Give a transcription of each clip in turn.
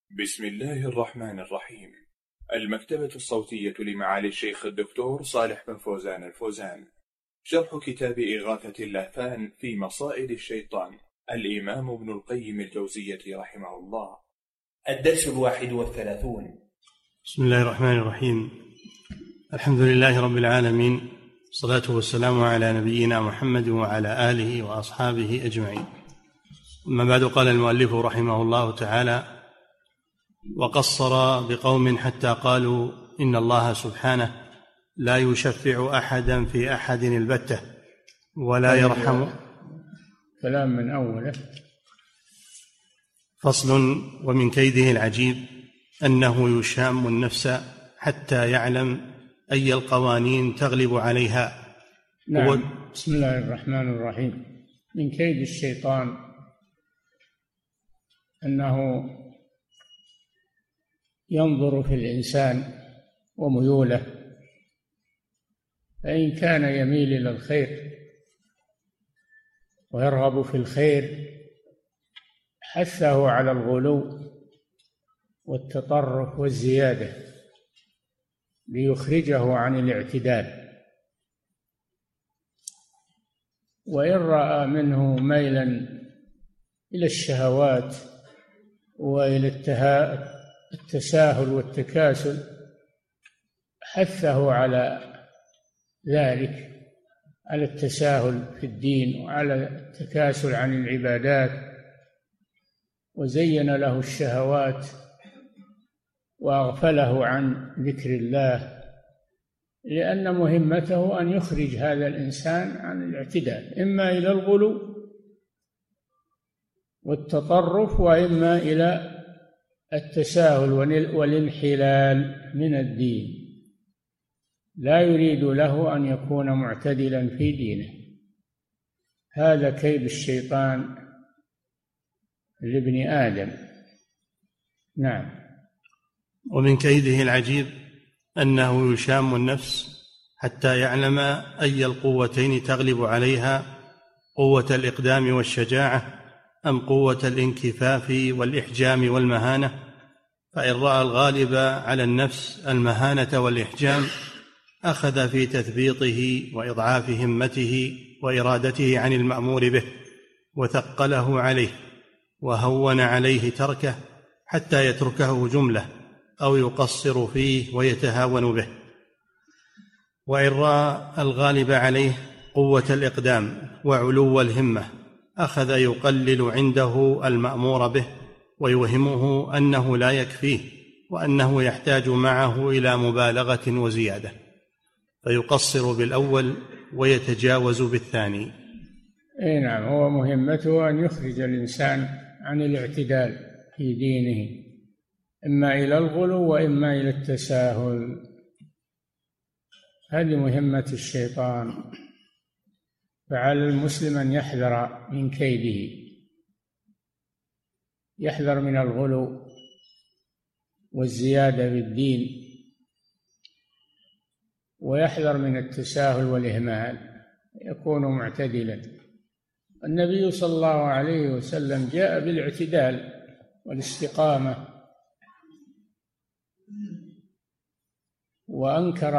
بسم الله الرحمن الرحيم. المكتبة الصوتية لمعالي الشيخ الدكتور صالح بن فوزان الفوزان. شرح كتاب إغاثة اللهفان في مصائد الشيطان، الإمام ابن القيم الجوزية رحمه الله. الدرس 31. بسم الله الرحمن الرحيم. الحمد لله رب العالمين، والصلاة والسلام على نبينا محمد وعلى آله وأصحابه أجمعين. أما بعد، قال المؤلف رحمه الله تعالى: وقصر بقوم حتى قالوا إن الله سبحانه لا يشفع أحدا في أحد البتة ولا يرحم. كلام من أوله. فصل: ومن كيده العجيب أنه يشام النفس حتى يعلم أي القوانين تغلب عليها. نعم. بسم الله الرحمن الرحيم. من كيد الشيطان أنه ينظر في الإنسان وميوله، فإن كان يميل إلى الخير ويرغب في الخير حثه على الغلو والتطرف والزيادة ليخرجه عن الاعتدال، وإن رأى منه ميلا إلى الشهوات وإلى التساهل والتكاسل حثه على ذلك، على التساهل في الدين وعلى التكاسل عن العبادات، وزين له الشهوات وأغفله عن ذكر الله، لأن مهمته أن يخرج هذا الإنسان عن الاعتدال، إما إلى الغلو والتطرف وإما إلى التساهل والانحلال من الدين. لا يريد له أن يكون معتدلا في دينه. هذا كيد الشيطان لابن آدم. نعم. ومن كيده العجيب أنه يشام النفس حتى يعلم أي القوتين تغلب عليها، قوة الإقدام والشجاعة أم قوة الانكفاف والإحجام والمهانة. فإن رأى الغالب على النفس المهانة والإحجام أخذ في تثبيطه وإضعاف همته وإرادته عن المأمور به، وثقله عليه وهون عليه تركه حتى يتركه جملة أو يقصر فيه ويتهاون به. وإن رأى الغالب عليه قوة الإقدام وعلو الهمة أخذ يقلل عنده المأمور به ويوهمه أنه لا يكفيه وأنه يحتاج معه إلى مبالغة وزيادة، فيقصر بالأول ويتجاوز بالثاني. نعم. هو مهمته أن يخرج الإنسان عن الاعتدال في دينه، إما إلى الغلو وإما إلى التساهل. هذه مهمة الشيطان، فعلى المسلم أن يحذر من كيده، يحذر من الغلو والزيادة بالدين، ويحذر من التساهل والإهمال، يكون معتدلا. النبي صلى الله عليه وسلم جاء بالاعتدال والاستقامة، وأنكر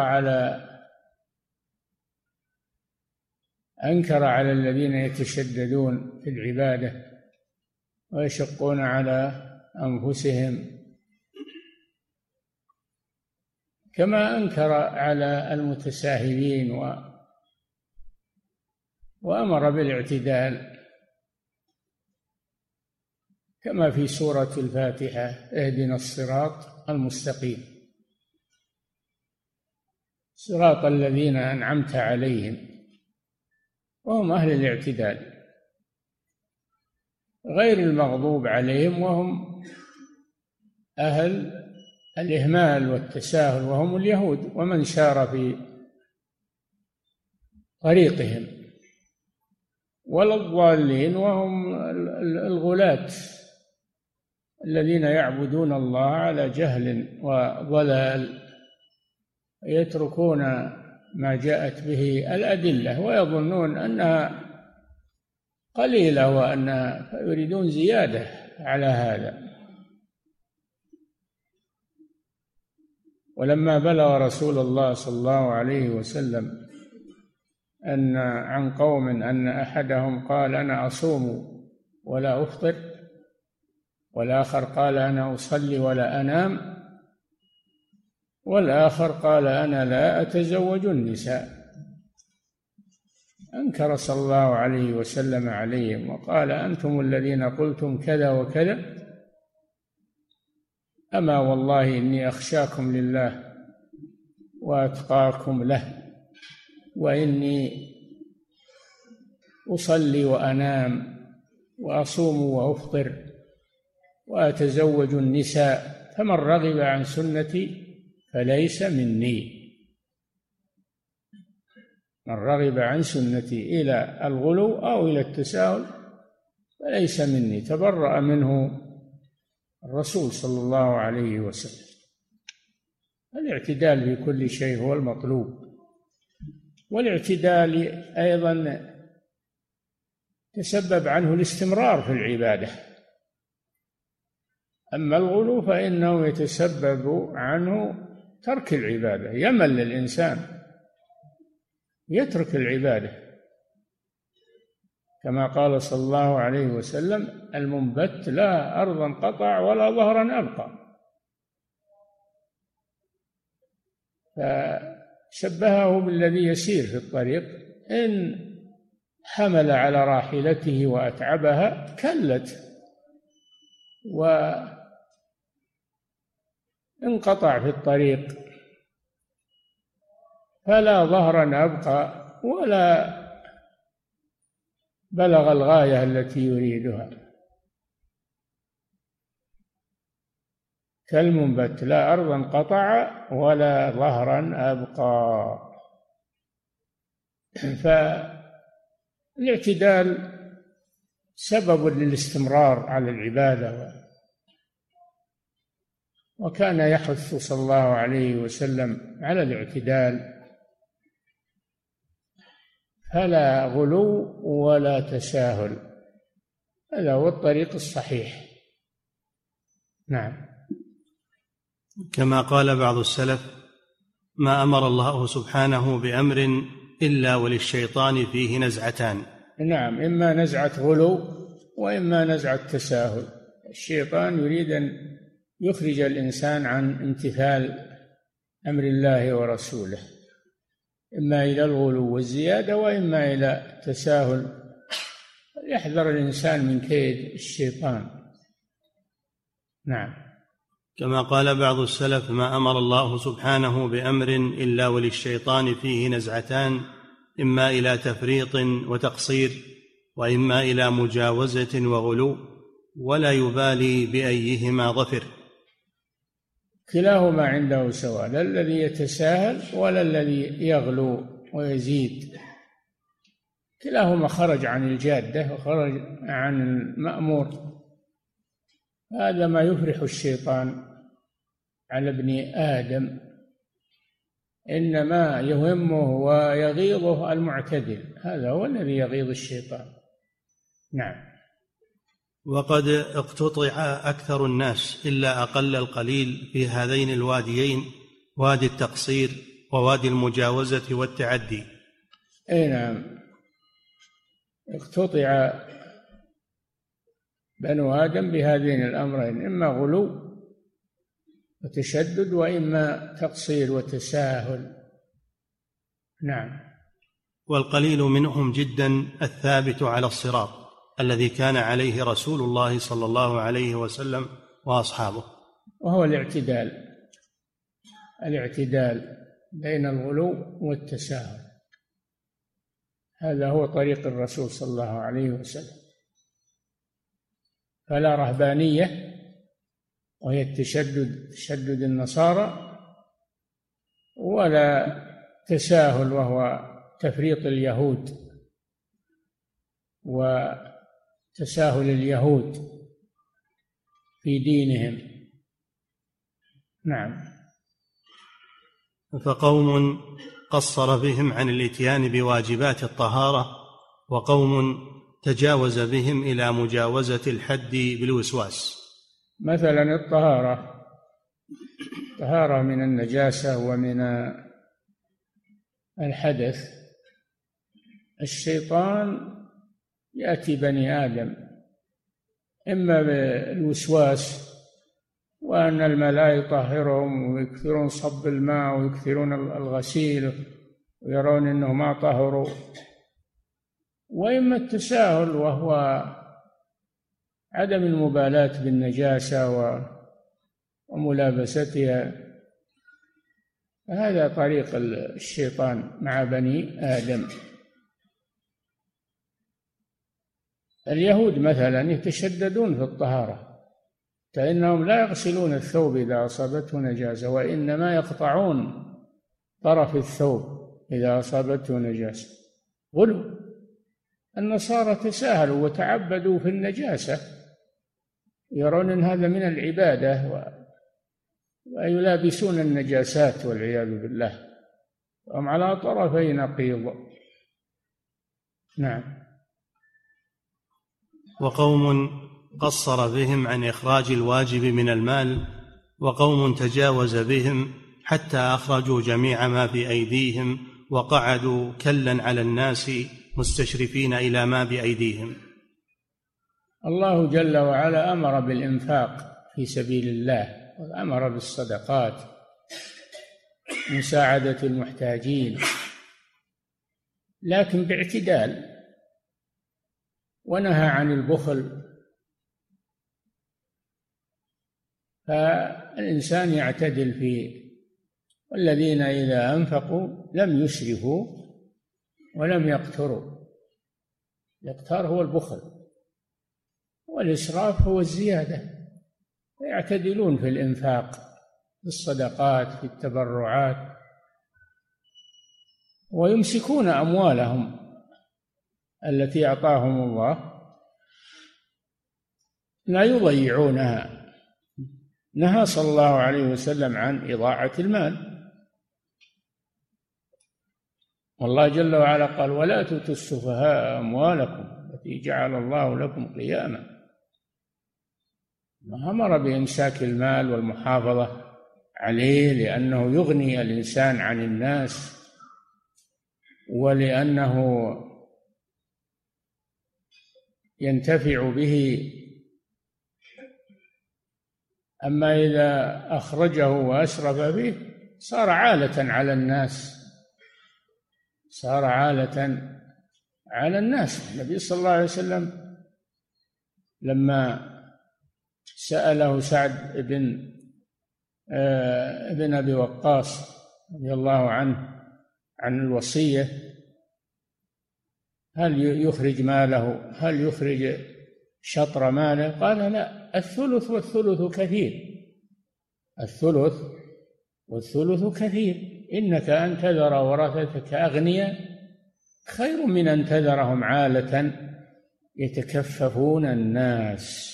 على الذين يتشددون في العبادة ويشقون على أنفسهم، كما أنكر على المتساهلين وأمر بالاعتدال، كما في سورة الفاتحة: اهدنا الصراط المستقيم صراط الذين أنعمت عليهم، وهم أهل الاعتدال، غير المغضوب عليهم وهم أهل الإهمال والتساهل، وهم اليهود ومن سار في طريقهم، ولا الضالين وهم الغلاة الذين يعبدون الله على جهل وضلال، يتركون ما جاءت به الأدلة ويظنون أنها قليلة وأن يريدون زيادة على هذا. ولما بلغ رسول الله صلى الله عليه وسلم أن عن قوم أن أحدهم قال أنا أصوم ولا أفطر، والآخر قال أنا أصلي ولا أنام، والآخر قال أنا لا أتزوج النساء، أنكر صلى الله عليه وسلم عليهم وقال أنتم الذين قلتم كذا وكذا، أما والله إني أخشاكم لله وأتقاكم له، وإني أصلي وأنام وأصوم وأفطر وأتزوج النساء، فمن رغب عن سنتي فليس مني. من رغب عن سنتي إلى الغلو أو إلى التساهل فليس مني، تبرأ منه الرسول صلى الله عليه وسلم. الاعتدال في كل شيء هو المطلوب، والاعتدال أيضا تسبب عنه الاستمرار في العبادة، أما الغلو فإنه يتسبب عنه ترك العبادة، يمل الإنسان يترك العبادة، كما قال صلى الله عليه وسلم المنبت لا أرضا قطع ولا ظهرا أبقى، فشبهه بالذي يسير في الطريق، إن حمل على راحلته وأتعبها كلت وانقطع في الطريق، فلا ظهرا أبقى ولا بلغ الغاية التي يريدها. كالمنبت لا أرضا قطع ولا ظهرا أبقى. فالاعتدال سبب للاستمرار على العبادة، وكان يحث صلى الله عليه وسلم على الاعتدال، فلا غلو ولا تساهل، هذا هو الطريق الصحيح. نعم. كما قال بعض السلف ما أمر الله سبحانه بأمر إلا وللشيطان فيه نزعتان. نعم، إما نزعة غلو وإما نزعة تساهل. الشيطان يريد أن يخرج الإنسان عن امتثال أمر الله ورسوله، إما إلى الغلو والزيادة وإما إلى التساهل. يحذر الإنسان من كيد الشيطان. نعم. كما قال بعض السلف ما أمر الله سبحانه بأمر إلا وللشيطان فيه نزعتان، إما إلى تفريط وتقصير وإما إلى مجاوزة وغلو، ولا يبالي بأيهما ظفر. كلاهما عنده سواء، لا الذي يتساهل ولا الذي يغلو ويزيد، كلاهما خرج عن الجادة وخرج عن المأمور. هذا ما يفرح الشيطان على ابن آدم، إنما يهمه ويغيظه المعتدل، هذا هو الذي يغيظ الشيطان. نعم. وقد اقتطع أكثر الناس إلا أقل القليل في هذين الواديين، وادي التقصير ووادي المجاوزة والتعدي. أي نعم، اقتطع بنو آدم بهذين الأمرين، إما غلو وتشدد وإما تقصير وتساهل. نعم. والقليل منهم جدا الثابت على الصراط الذي كان عليه رسول الله صلى الله عليه وسلم وأصحابه، وهو الاعتدال بين الغلو والتساهل، هذا هو طريق الرسول صلى الله عليه وسلم. فلا رهبانية وهي تشدد النصارى، ولا تساهل وهو تفريط اليهود وتساهل اليهود في دينهم. نعم. فقوم قصر بهم عن الاتيان بواجبات الطهارة، وقوم تجاوز بهم إلى مجاوزة الحد بالوسواس. مثلا الطهارة طهارة من النجاسة ومن الحدث. الشيطان يأتي بني آدم إما بالوسواس، وأن الماء يطهرهم ويكثرون صب الماء ويكثرون الغسيل ويرون أنه ما طهروا، وإما التساهل وهو عدم المبالاة بالنجاسة وملابستها. هذا طريق الشيطان مع بني آدم. اليهود مثلا يتشددون في الطهارة، فإنهم لا يغسلون الثوب إذا أصابته نجاسة، وإنما يقطعون طرف الثوب إذا أصابته نجاسة. غلو. النصارى تساهلوا وتعبدوا في النجاسة، يرون أن هذا من العبادة ويلابسون النجاسات والعياذ بالله، وهم على طرفي نقيض. نعم. وقوم قصر بهم عن إخراج الواجب من المال، وقوم تجاوز بهم حتى أخرجوا جميع ما في أيديهم وقعدوا كلا على الناس مستشرفين إلى ما بأيديهم. الله جل وعلا أمر بالإنفاق في سبيل الله، وأمر بالصدقات، مساعدة المحتاجين، لكن باعتدال، ونهى عن البخل. فالإنسان يعتدل فيه. والذين إذا أنفقوا لم يسرفوا ولم يقتروا. الاقتار هو البخل، والإسراف هو الزيادة. يعتدلون في الإنفاق، في الصدقات، في التبرعات، ويمسكون أموالهم التي أعطاهم الله، لا يضيعونها. نهى صلى الله عليه وسلم عن إضاعة المال، والله جل وعلا قال: ولا تؤتوا السفهاء أموالكم التي جعل الله لكم قياما. أمر بإمساك المال والمحافظة عليه، لأنه يغني الإنسان عن الناس، ولأنه ينتفع به. أما إذا أخرجه وأسرف به صار عالة على الناس، صار عالة على الناس. النبي صلى الله عليه وسلم لما سأله سعد بن أبي وقاص رضي الله عنه عن الوصية، هل يخرج ماله، هل يخرج شطر ماله؟ قال: لا، الثلث والثلث كثير، الثلث والثلث كثير. إنك أن تذر ورثتك أغنياء خير من أن تذرهم عالة يتكففون الناس.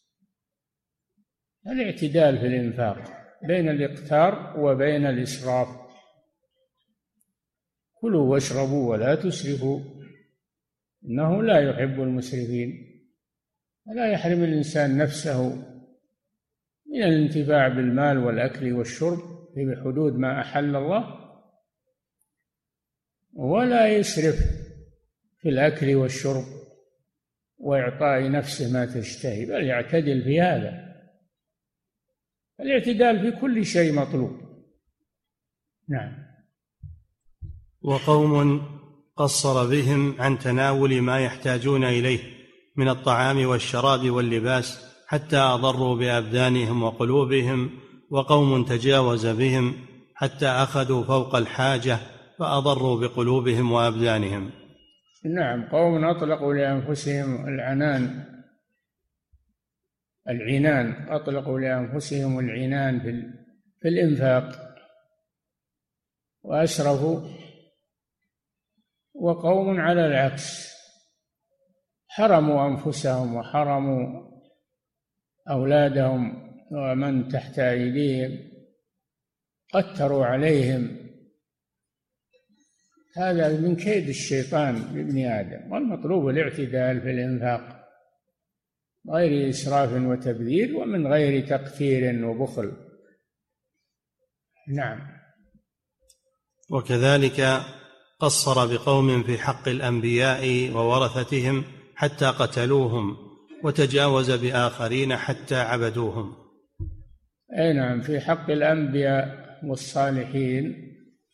الاعتدال في الإنفاق بين الإقتار وبين الإسراف. كلوا واشربوا ولا تسرفوا إنه لا يحب المسرفين. ولا يحرم الإنسان نفسه من الانتفاع بالمال والأكل والشرب في حدود ما أحل الله، ولا يسرف في الأكل والشرب وإعطاء نفسه ما تشتهي، بل يعتدل في هذا. الاعتدال في كل شيء مطلوب. نعم. وقوم قصر بهم عن تناول ما يحتاجون إليه من الطعام والشراب واللباس حتى أضروا بأبدانهم وقلوبهم، وقوم تجاوز بهم حتى أخذوا فوق الحاجة فأضروا بقلوبهم وأبدانهم. نعم. قوم أطلقوا لأنفسهم العنان، أطلقوا لأنفسهم العنان في الإنفاق وأسرفوا. وقوم على العكس حرموا أنفسهم وحرموا أولادهم ومن تحت أيديهم، قتروا عليهم. هذا من كيد الشيطان لابن آدم. والمطلوب الاعتدال في الإنفاق، غير إسراف وتبذير، ومن غير تقتير وبخل. نعم. وكذلك قصر بقوم في حق الأنبياء وورثتهم حتى قتلوهم، وتجاوز بآخرين حتى عبدوهم. أي نعم، في حق الأنبياء والصالحين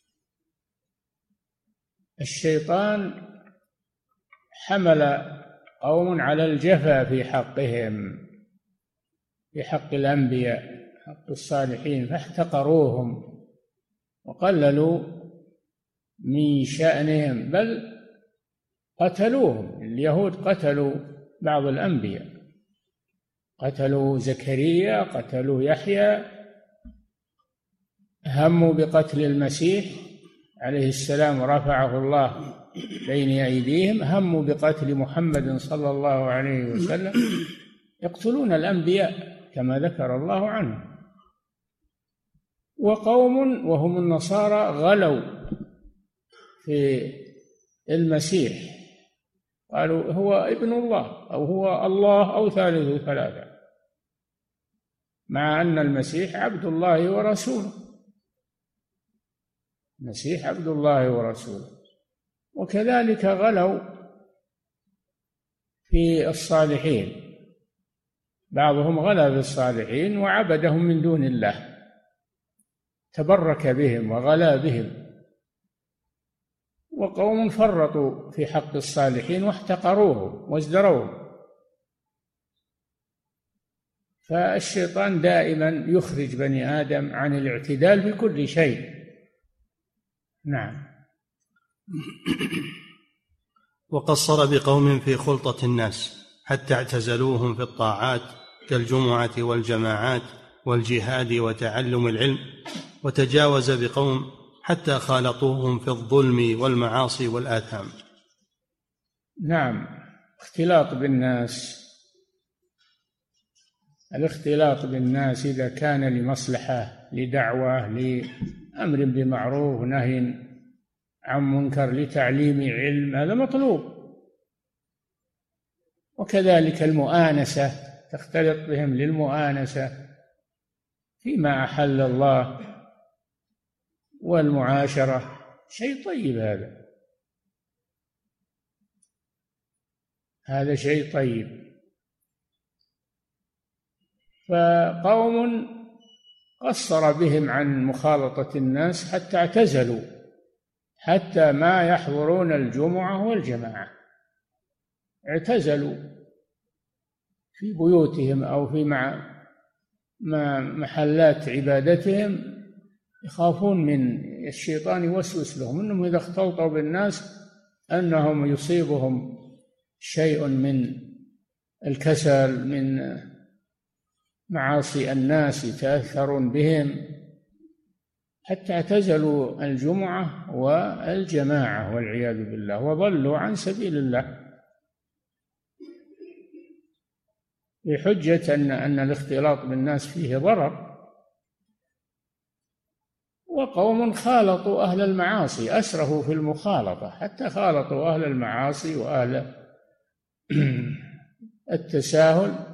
الشيطان حمل قوم على الجفا في حقهم، في حق الأنبياء، حق الصالحين، فاحتقروهم وقللوا من شأنهم، بل قتلوهم. اليهود قتلوا بعض الأنبياء، قتلوا زكريا، قتلوا يحيى، هموا بقتل المسيح عليه السلام ورفعه الله بين أيديهم، هموا بقتل محمد صلى الله عليه وسلم، يقتلون الأنبياء كما ذكر الله عنه. وقوم وهم النصارى غلوا في المسيح، قالوا هو ابن الله أو هو الله أو ثالث ثلاثة، مع أن المسيح عبد الله ورسوله، المسيح عبد الله ورسوله. وكذلك غلوا في الصالحين، بعضهم غلا بالصالحين وعبدهم من دون الله، تبرك بهم وغلا بهم. وقوم فرطوا في حق الصالحين واحتقروهم وازدروهم. فالشيطان دائما يخرج بني آدم عن الاعتدال بكل شيء. نعم. وقصر بقوم في خلطة الناس حتى اعتزلوهم في الطاعات كالجمعة والجماعات والجهاد وتعلم العلم، وتجاوز بقوم حتى خالطوهم في الظلم والمعاصي والآثام. نعم، اختلاط بالناس، الاختلاط بالناس إذا كان لمصلحة، لدعوة، لأمر بمعروف، نهي عن منكر، لتعليم علم، هذا مطلوب. وكذلك المؤانسة، تختلط بهم للمؤانسة فيما أحل الله، والمعاشرة شيء طيب، هذا شيء طيب. فقوم قصر بهم عن مخالطة الناس حتى اعتزلوا، حتى ما يحضرون الجمعة والجماعة، اعتزلوا في بيوتهم أو في محلات عبادتهم، يخافون من الشيطان يوسوس لهم أنهم إذا اختلطوا بالناس أنهم يصيبهم شيء من الكسل، من معاصي الناس، يتأثرون بهم، حتى اعتزلوا الجمعة والجماعة والعياذ بالله، وضلوا عن سبيل الله بحجة أن الاختلاط بالناس فيه ضرر. وقوم خالطوا أهل المعاصي، أسرفوا في المخالطة حتى خالطوا أهل المعاصي وأهل التساهل،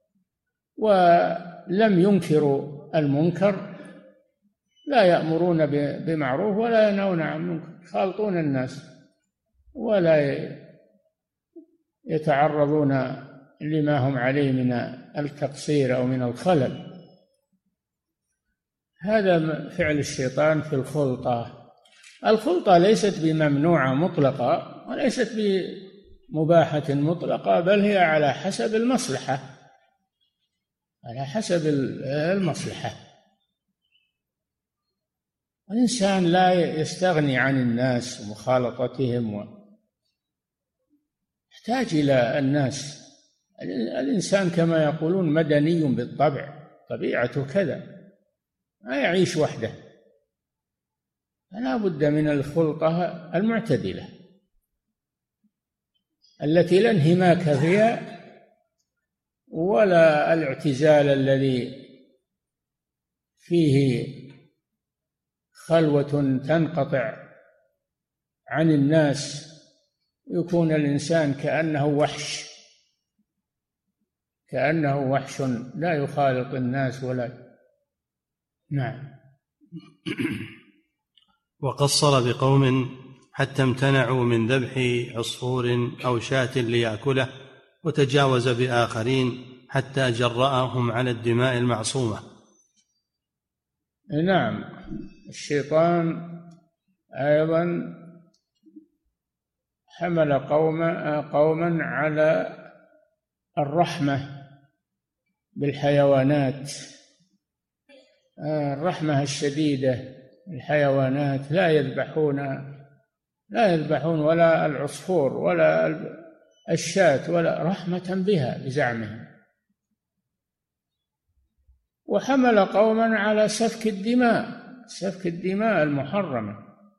ولم ينكروا المنكر، لا يأمرون بمعروف ولا ينهون عن منكر، يخالطون الناس ولا يتعرضون لما هم عليه من التقصير أو من الخلل. هذا فعل الشيطان في الخلطة. الخلطة ليست بممنوعة مطلقة وليست بمباحة مطلقة، بل هي على حسب المصلحة، على حسب المصلحة. الإنسان لا يستغني عن الناس ومخالطتهم، يحتاج إلى الناس. الإنسان كما يقولون مدني بالطبع، طبيعته كذا، ما يعيش وحده، فلا بد من الخلطة المعتدلة التي لا انهماك فيها ولا الاعتزال الذي فيه خلوة تنقطع عن الناس، يكون الإنسان كأنه وحش، كأنه وحش لا يخالط الناس ولا. نعم. وقصر بقوم حتى امتنعوا من ذبح عصفور أو شاة ليأكله، وتجاوز بآخرين حتى جرأهم على الدماء المعصومة. نعم، الشيطان أيضا حمل قوما على الرحمة بالحيوانات، الرحمة الشديدة الحيوانات، لا يذبحون ولا العصفور ولا الشاة ولا رحمة بها بزعمهم. وحمل قوما على سفك الدماء المحرمة.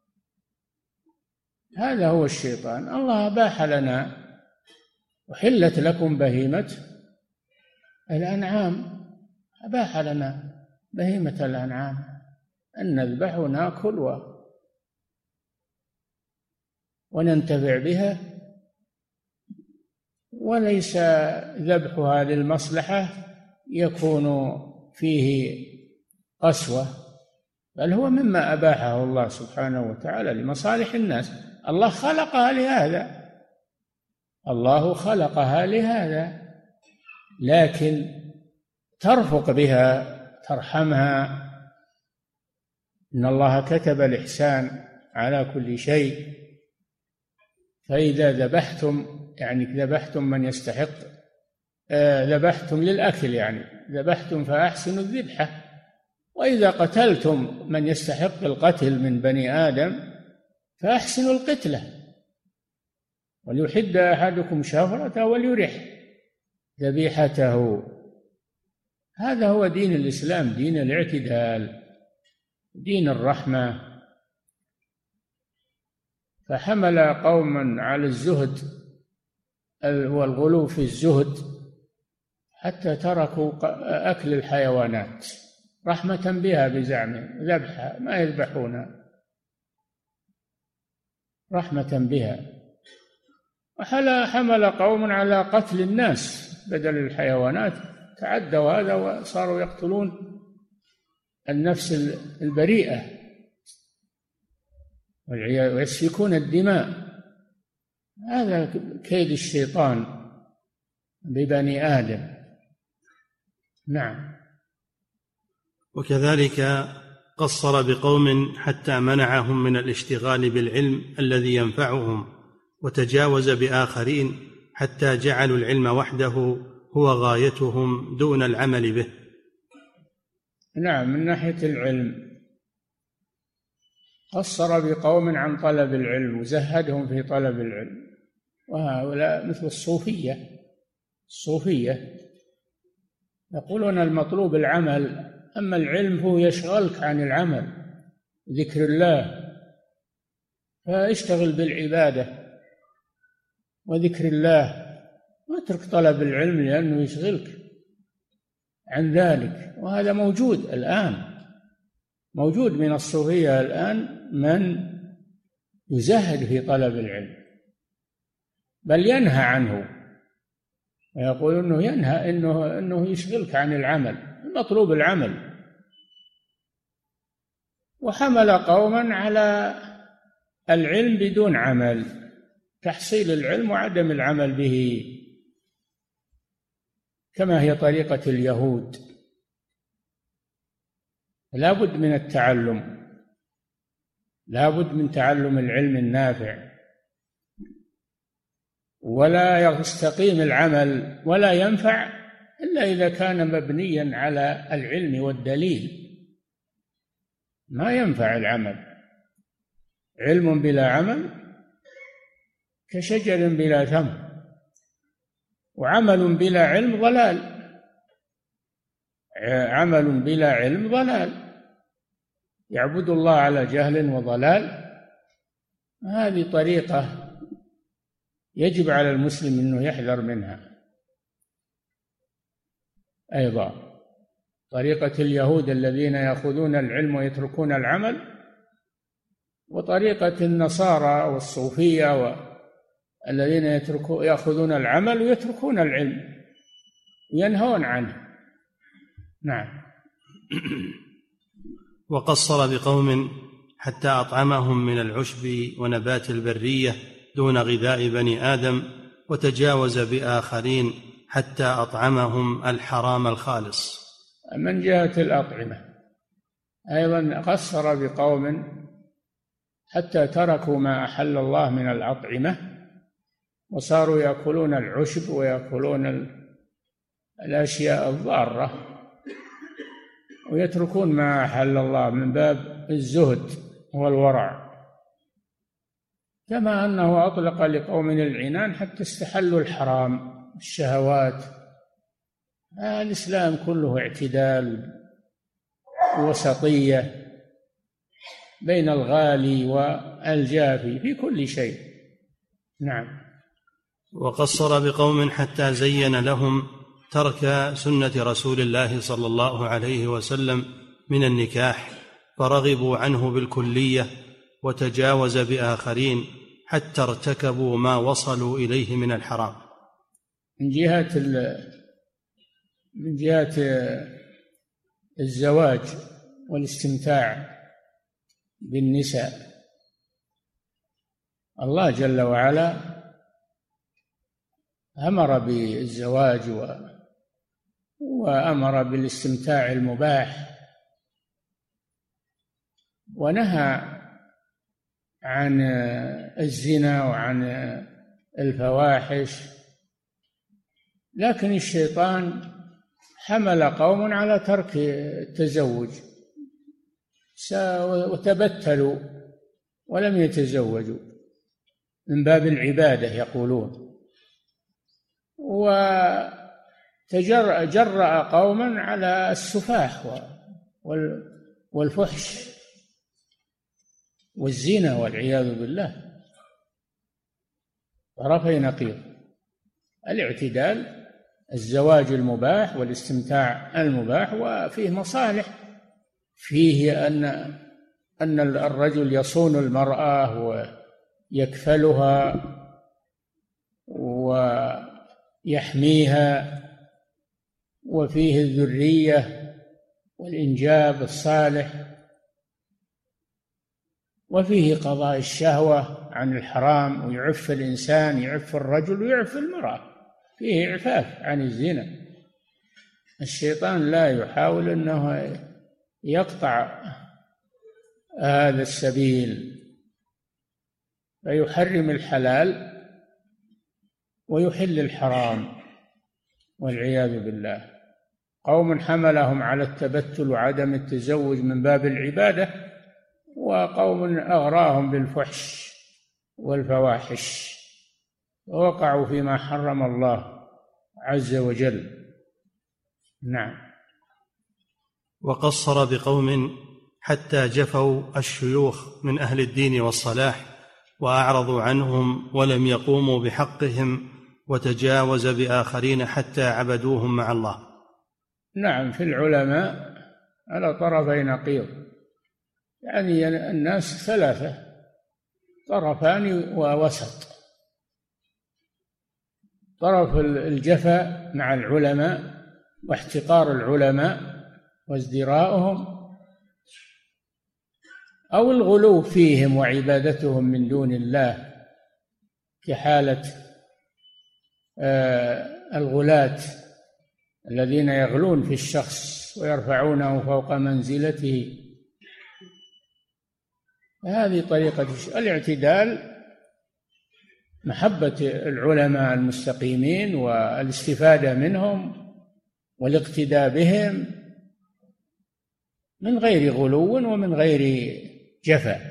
هذا هو الشيطان. الله أباح لنا وحلت لكم بهيمة الأنعام، أباح لنا بهيمة الأنعام أن نذبح ونأكل وننتفع بها، وليس ذبحها للمصلحة يكون فيه قسوة، بل هو مما أباحه الله سبحانه وتعالى لمصالح الناس. الله خلقها لهذا، لكن ترفق بها، ترحمها. إن الله كتب الإحسان على كل شيء، فإذا ذبحتم يعني ذبحتم من يستحق، ذبحتم للأكل يعني ذبحتم فأحسنوا الذبحة، وإذا قتلتم من يستحق القتل من بني آدم فأحسنوا القتلة، وليحد أحدكم شفرته وليرح ذبيحته. هذا هو دين الإسلام، دين الاعتدال، دين الرحمة. فحمل قوما على الزهد والغلو في الزهد حتى تركوا أكل الحيوانات رحمة بها بزعمهم، ذبحها ما يذبحونها رحمة بها. وحمل قوم على قتل الناس بدل الحيوانات، تعدوا هذا وصاروا يقتلون النفس البريئة ويسفكون الدماء. هذا كيد الشيطان ببني آدم. نعم. وكذلك قصر بقوم حتى منعهم من الاشتغال بالعلم الذي ينفعهم، وتجاوز بآخرين حتى جعلوا العلم وحده هو غايتهم دون العمل به. نعم، من ناحية العلم قصر بقوم عن طلب العلم وزهدهم في طلب العلم، وهؤلاء مثل الصوفية يقولون المطلوب العمل، أما العلم هو يشغلك عن العمل ذكر الله، فاشتغل بالعبادة وذكر الله واترك طلب العلم لأنه يشغلك عن ذلك. وهذا موجود الآن، موجود من الصوفية الآن من يزهد في طلب العلم بل ينهى عنه، ويقول انه ينهى انه يشغلك عن العمل، المطلوب العمل. وحمل قوما على العلم بدون عمل، تحصيل العلم وعدم العمل به، كما هي طريقة اليهود. لا بد من التعلم، لا بد من تعلم العلم النافع، ولا يستقيم العمل ولا ينفع إلا إذا كان مبنيا على العلم والدليل. ما ينفع العمل، علم بلا عمل كشجر بلا ثمر، وعمل بلا علم ضلال، عمل بلا علم ضلال، يعبد الله على جهل وضلال. هذه طريقة يجب على المسلم أنه يحذر منها. أيضا طريقة اليهود الذين يأخذون العلم ويتركون العمل، وطريقة النصارى والصوفية الذين يأخذون العمل ويتركون العلم وينهون عنه. نعم. وقصر بقوم حتى أطعمهم من العشب ونبات البرية دون غذاء بني آدم، وتجاوز بآخرين حتى أطعمهم الحرام الخالص. من جهة الأطعمة أيضا قصر بقوم حتى تركوا ما أحل الله من الأطعمة وصاروا يأكلون العشب ويأكلون الأشياء الضارة ويتركون ما أحل الله من باب الزهد والورع، كما أنه أطلق لقوم العنان حتى استحلوا الحرام الشهوات. الإسلام كله اعتدال ووسطية بين الغالي والجافي في كل شيء. نعم. وقصر بقوم حتى زين لهم ترك سنة رسول الله صلى الله عليه وسلم من النكاح فرغبوا عنه بالكلية، وتجاوز بآخرين حتى ارتكبوا ما وصلوا إليه من الحرام. من جهة الزواج والاستمتاع بالنساء، الله جل وعلا أمر بالزواج وأمر بالاستمتاع المباح، ونهى عن الزنا وعن الفواحش، لكن الشيطان حمل قوم على ترك التزوج وتبتلوا ولم يتزوجوا من باب العبادة يقولون، وجرأ قوما على السفاح والفحش والزنا والعياذ بالله. طرفي نقيض، الاعتدال، الزواج المباح والاستمتاع المباح، وفيه مصالح، فيه أن الرجل يصون المرأة ويكفلها ويحميها، وفيه الذرية والإنجاب الصالح، وفيه قضاء الشهوة عن الحرام، ويعف الإنسان، يعف الرجل ويعف المرأة، فيه إعفاف عن الزنا. الشيطان لا يحاول أنه يقطع هذا السبيل فيحرم الحلال ويحل الحرام والعياذ بالله. قوم حملهم على التبتل وعدم التزوج من باب العبادة، وقوم أغراهم بالفحش والفواحش ووقعوا فيما حرم الله عز وجل. نعم. وقصر بقوم حتى جفوا الشيوخ من أهل الدين والصلاح وأعرضوا عنهم ولم يقوموا بحقهم، وتجاوز بآخرين حتى عبدوهم مع الله. نعم، في العلماء على طرفي نقيض، يعني الناس ثلاثة، طرفان ووسط. طرف الجفا مع العلماء واحتقار العلماء وازدراؤهم، أو الغلو فيهم وعبادتهم من دون الله، كحالة الغلاة الذين يغلون في الشخص ويرفعونه فوق منزلته. هذه طريقة الاعتدال، محبة العلماء المستقيمين والاستفادة منهم والاقتداء بهم من غير غلو ومن غير جفا.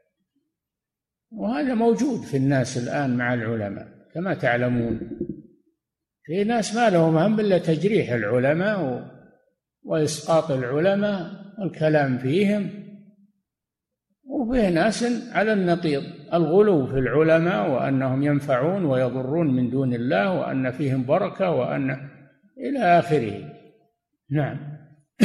وهذا موجود في الناس الآن مع العلماء كما تعلمون. في ناس ما لهم هم إلا تجريح العلماء وإسقاط العلماء والكلام فيهم، وفيه ناس على النقيض، الغلو في العلماء وأنهم ينفعون ويضرون من دون الله وأن فيهم بركة وأن إلى آخره. نعم.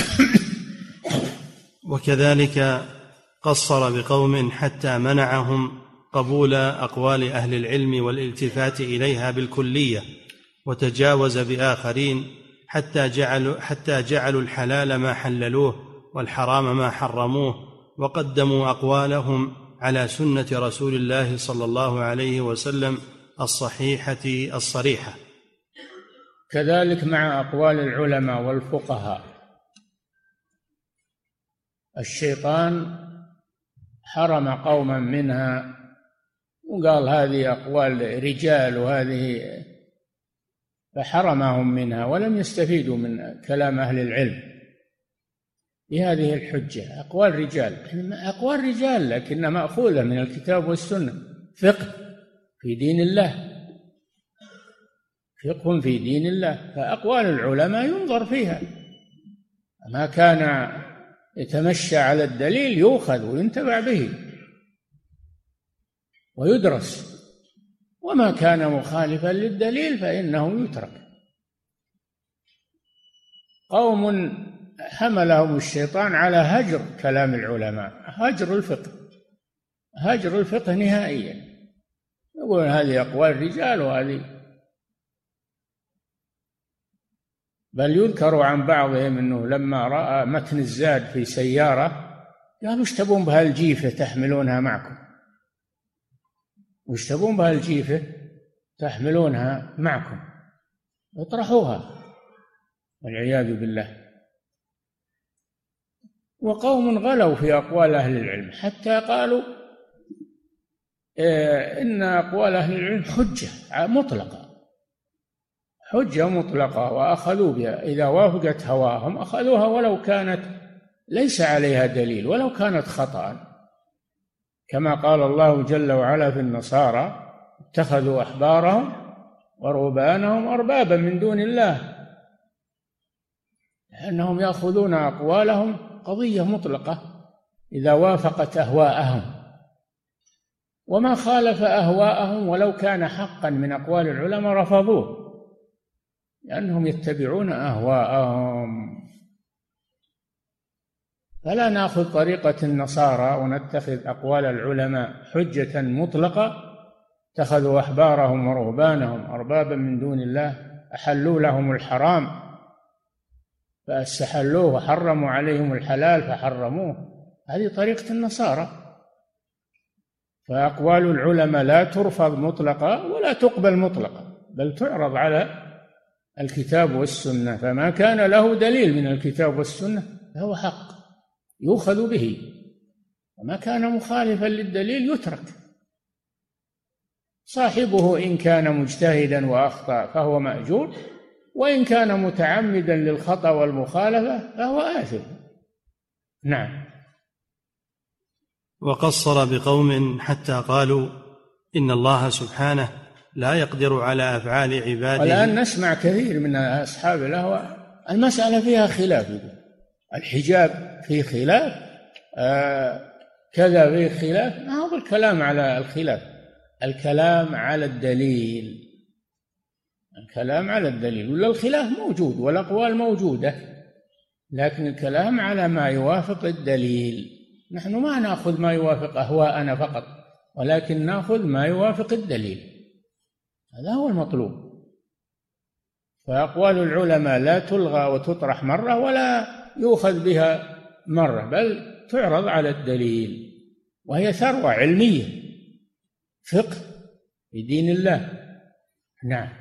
وكذلك قصر بقوم حتى منعهم قبول أقوال أهل العلم والالتفات إليها بالكلية، وتجاوز بآخرين حتى جعلوا الحلال ما حللوه والحرام ما حرموه، وقدموا أقوالهم على سنة رسول الله صلى الله عليه وسلم الصحيحة الصريحة. كذلك مع أقوال العلماء والفقهاء. الشيطان حرم قوما منها وقال هذه أقوال رجال وهذه، فحرمهم منها ولم يستفيدوا من كلام أهل العلم بهذه الحجة. أقوال رجال لكنها مأخوذة من الكتاب والسنة، فقه في دين الله، فقه في دين الله. فأقوال العلماء ينظر فيها، ما كان يتمشى على الدليل يؤخذ وينتبع به ويدرس، وما كان مخالفا للدليل فإنه يترك. قوم حملهم الشيطان على هجر كلام العلماء، هجر الفقه نهائيا، يقول هذه أقوال رجال وهذه. بل يذكر عن بعضهم أنه لما رأى متن الزاد في سيارة قالوا ايش تبون بهالجيفة تحملونها معكم، وش تبون بهالجيفة تحملونها معكم، اطرحوها والعياذ بالله. وقوم غلوا في أقوال أهل العلم حتى قالوا إن أقوال أهل العلم حجة مطلقة وأخذوا بها، إذا وافقت هواهم أخذوها ولو كانت ليس عليها دليل، ولو كانت خطأ، كما قال الله جل وعلا في النصارى اتخذوا أحبارهم ورهبانهم أربابا من دون الله، لأنهم يأخذون أقوالهم قضية مطلقة إذا وافقت أهواءهم، وما خالف أهواءهم ولو كان حقا من أقوال العلماء رفضوه، لأنهم يتبعون أهواءهم. فلا نأخذ طريقة النصارى ونتخذ أقوال العلماء حجة مطلقة. اتخذوا أحبارهم ورهبانهم أربابا من دون الله، أحلوا لهم الحرام فاستحلوه وحرموا عليهم الحلال فحرموه، هذه طريقة النصارى. فأقوال العلماء لا ترفض مطلقة ولا تقبل مطلقة، بل تعرض على الكتاب والسنة، فما كان له دليل من الكتاب والسنة فهو حق يؤخذ به، وما كان مخالفا للدليل يترك. صاحبه إن كان مجتهدا وأخطأ فهو مأجور، وإن كان متعمدا للخطأ والمخالفة فهو آثم. نعم. وقصر بقوم حتى قالوا إن الله سبحانه لا يقدر على أفعال عباده. والآن نسمع كثير من أصحاب الأهواء المسألة فيها خلاف، الحجاب فيه خلاف، كذا فيه خلاف. ما هو الكلام على الخلاف، الكلام على الدليل، الكلام على الدليل. ولا الخلاف موجود والأقوال موجودة، لكن الكلام على ما يوافق الدليل. نحن ما نأخذ ما يوافق أهواءنا فقط، ولكن نأخذ ما يوافق الدليل، هذا هو المطلوب. فأقوال العلماء لا تلغى وتطرح مرة ولا يؤخذ بها مرة، بل تعرض على الدليل، وهي ثروة علمية، فقه في دين الله. نعم.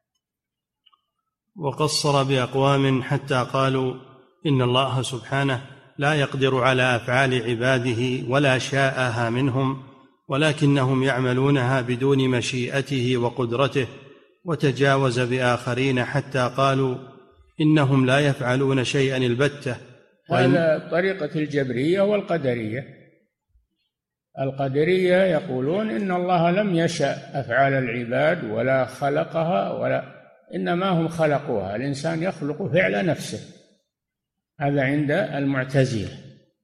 وقصر بأقوام حتى قالوا إن الله سبحانه لا يقدر على أفعال عباده ولا شاءها منهم، ولكنهم يعملونها بدون مشيئته وقدرته. وتجاوز بآخرين حتى قالوا إنهم لا يفعلون شيئا البتة. هذا طريقة الجبرية والقدرية. القدرية يقولون إن الله لم يشأ أفعال العباد ولا خلقها، إنما هم خلقوها، الإنسان يخلق فعل نفسه، هذا عند المعتزلة.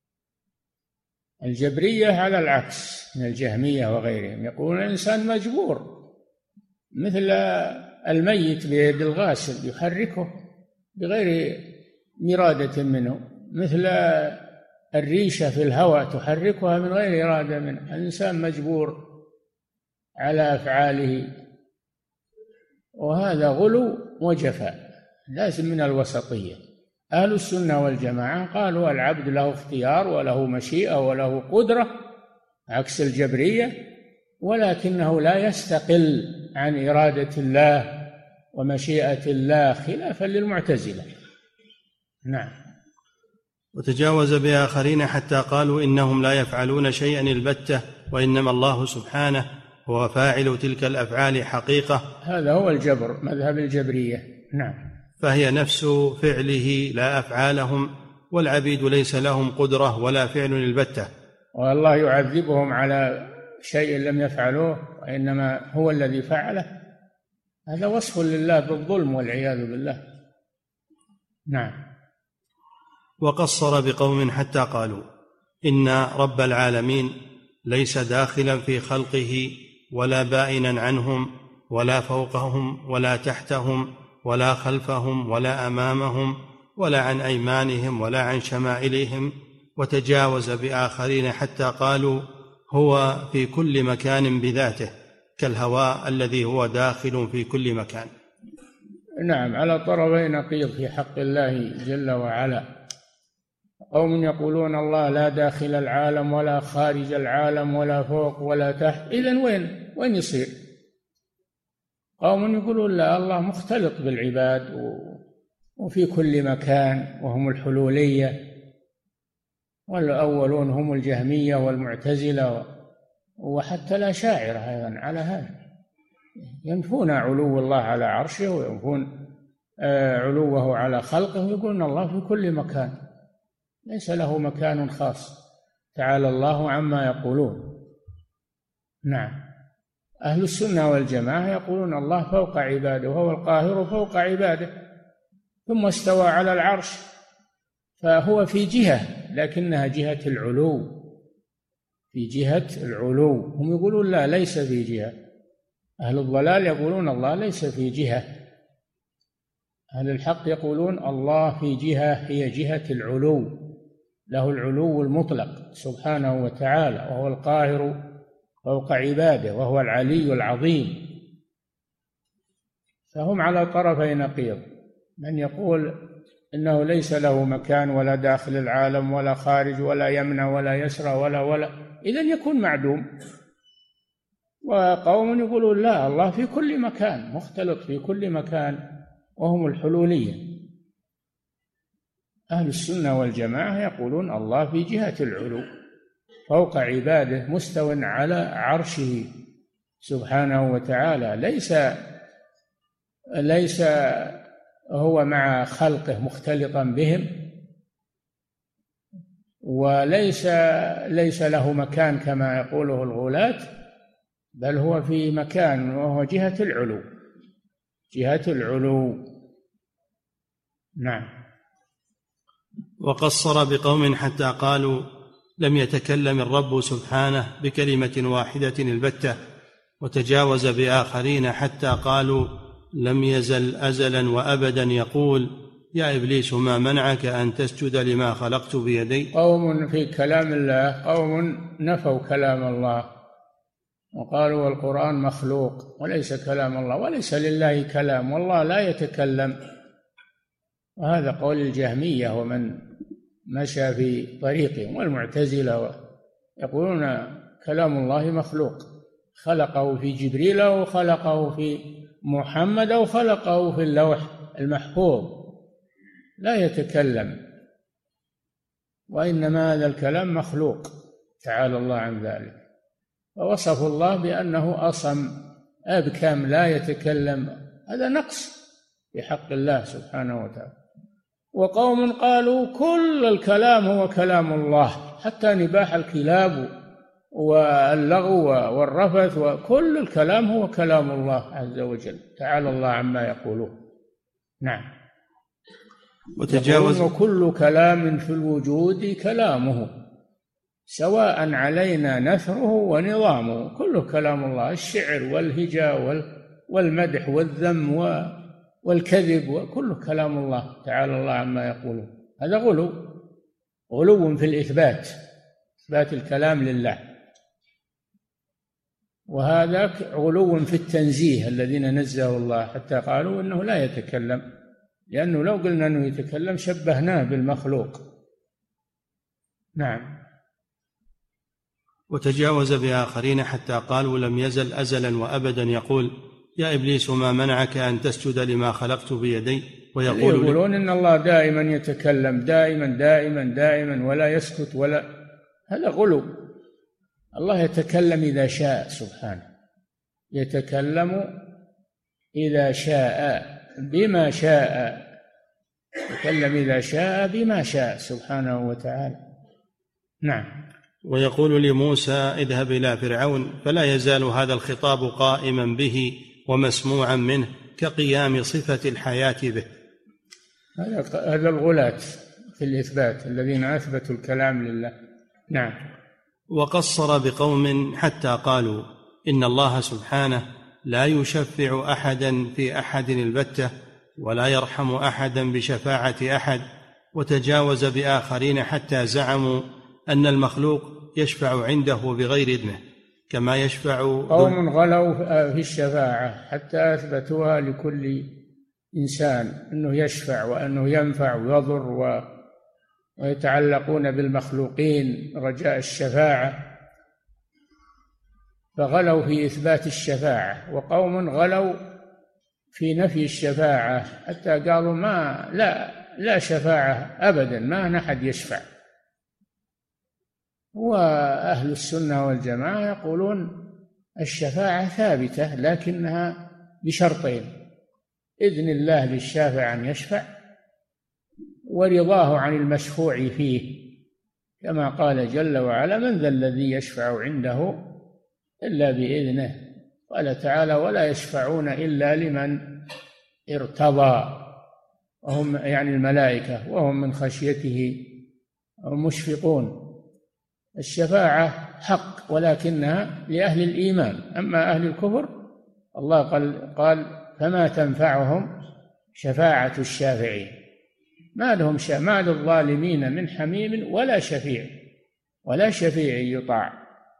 الجبرية على العكس من الجهمية وغيرهم، يقولون الإنسان مجبور، مثل الميت بيد الغاسل يحركه بغير إرادة منه، مثل الريشة في الهواء تحركها من غير إرادة منه. الإنسان مجبور على أفعاله، وهذا غلو وجفاء، لازم من الوسطية. أهل السنة والجماعة قالوا العبد له اختيار وله مشيئة وله قدرة عكس الجبرية، ولكنه لا يستقل عن إرادة الله ومشيئة الله خلافا للمعتزلة. نعم. وتجاوز بآخرين حتى قالوا إنهم لا يفعلون شيئا البتة، وإنما الله سبحانه هو فاعل تلك الأفعال حقيقة. هذا هو الجبر، مذهب الجبرية. نعم. فهي نفس فعله لا أفعالهم، والعبيد ليس لهم قدرة ولا فعل البتة، والله يعذبهم على شيء لم يفعلوه وإنما هو الذي فعله. هذا وصف لله بالظلم والعياذ بالله. نعم. وقصر بقوم حتى قالوا إن رب العالمين ليس داخلا في خلقه ولا بائنا عنهم ولا فوقهم ولا تحتهم ولا خلفهم ولا أمامهم ولا عن أيمانهم ولا عن شمائلهم. وتجاوز بآخرين حتى قالوا هو في كل مكان بذاته كالهواء الذي هو داخل في كل مكان. نعم، على طرفي نقيض في حق الله جل وعلا. قوم يقولون الله لا داخل العالم ولا خارج العالم ولا فوق ولا تحت، إذن وين يصير؟ قوم يقولون لا، الله مختلط بالعباد وفي كل مكان، وهم الحلولية، والأولون هم الجهمية والمعتزلة وحتى الأشاعرة أيضا على هذا، ينفون علو الله على عرشه وينفون علوه على خلقه، ويقولون الله في كل مكان ليس له مكان خاص، تعالى الله عما يقولون. نعم. أهل السنة والجماعة يقولون الله فوق عباده وهو القاهر فوق عباده، ثم استوى على العرش، فهو في جهة لكنها جهة العلو، في جهة العلو. هم يقولون لا، ليس في جهة. أهل الضلال يقولون الله ليس في جهة، أهل الحق يقولون الله في جهة هي جهة العلو، له العلو المطلق سبحانه وتعالى، وهو القاهر فوق عباده وهو العلي العظيم. فهم على طرفي نقيض، من يقول إنه ليس له مكان ولا داخل العالم ولا خارج ولا يمنى ولا يسرى ولا إذن يكون معدوم، وقوم يقولون لا، الله في كل مكان، مختلط في كل مكان، وهم الحلولية. أهل السنة والجماعة يقولون الله في جهة العلو فوق عباده مستو على عرشه سبحانه وتعالى، ليس هو مع خلقه مختلطا بهم، وليس له مكان كما يقوله الغلاة، بل هو في مكان وهو جهة العلو، جهة العلو. نعم. وقصر بقوم حتى قالوا لم يتكلم الرب سبحانه بكلمة واحدة البتة. وتجاوز بآخرين حتى قالوا لم يزل أزلا وأبدا يقول يا إبليس ما منعك أن تسجد لما خلقت بيدي. قوم في كلام الله، قوم نفوا كلام الله وقالوا القرآن مخلوق وليس كلام الله، وليس لله كلام، والله لا يتكلم. وهذا قول الجهمية ومن مشى في طريقهم، والمعتزلة يقولون كلام الله مخلوق، خلقه في جبريل أو خلقه في محمد أو خلقه في اللوح المحفوظ، لا يتكلم، وإنما هذا الكلام مخلوق تعالى الله عن ذلك. ووصف الله بأنه أصم أبكم لا يتكلم، هذا نقص في حق الله سبحانه وتعالى. وقوم قالوا كل الكلام هو كلام الله، حتى نباح الكلاب واللغو والرفث وكل الكلام هو كلام الله عز وجل، تعالى الله عما يقولون. نعم. وتجاوز كل كلام في الوجود كلامه سواء علينا نثره ونظامه، كله كلام الله، الشعر والهجاء والمدح والذم والكذب وكله كلام الله تعالى الله عما يقولون. هذا غلو في الإثبات، إثبات الكلام لله، وهذا غلو في التنزيه الذين نزهوا الله حتى قالوا إنه لا يتكلم لأنه لو قلنا أنه يتكلم شبهناه بالمخلوق. نعم. وتجاوز بآخرين حتى قالوا لم يزل أزلا وأبدا يقول يا إبليس ما منعك أن تسجد لما خلقت بيدي، يقولون إن الله دائما يتكلم دائما دائما دائما ولا يسكت، ولا، هذا غلو. الله يتكلم إذا شاء سبحانه، يتكلم إذا شاء بما شاء، يتكلم إذا شاء بما شاء سبحانه وتعالى. نعم. ويقول لموسى اذهب إلى فرعون، فلا يزال هذا الخطاب قائما به ومسموعا منه كقيام صفة الحياة به. هذا الغلاة في الإثبات الذين أثبتوا الكلام لله. نعم. وقصر بقوم حتى قالوا إن الله سبحانه لا يشفع أحدا في أحد البتة ولا يرحم أحدا بشفاعة أحد، وتجاوز بآخرين حتى زعموا أن المخلوق يشفع عنده بغير إذنه كما يشفع. قوم غلوا في الشفاعة حتى أثبتوها لكل إنسان أنه يشفع وأنه ينفع ويضر، ويتعلقون بالمخلوقين رجاء الشفاعة، فغلوا في إثبات الشفاعة. وقوم غلوا في نفي الشفاعة حتى قالوا لا شفاعة أبدا، ما أحد يشفع. وأهل السنة والجماعة يقولون الشفاعة ثابتة لكنها بشرطين: إذن الله للشافع أن يشفع، ورضاه عن المشفوع فيه، كما قال جل وعلا: من ذا الذي يشفع عنده إلا بإذنه. قال تعالى: ولا يشفعون إلا لمن ارتضى، وهم يعني الملائكة، وهم من خشيته مشفقون. الشفاعة حق ولكنها لأهل الإيمان، أما أهل الكفر الله قال فما تنفعهم شفاعة الشافعين. ما للظالمين من حميم ولا شفيع يطاع.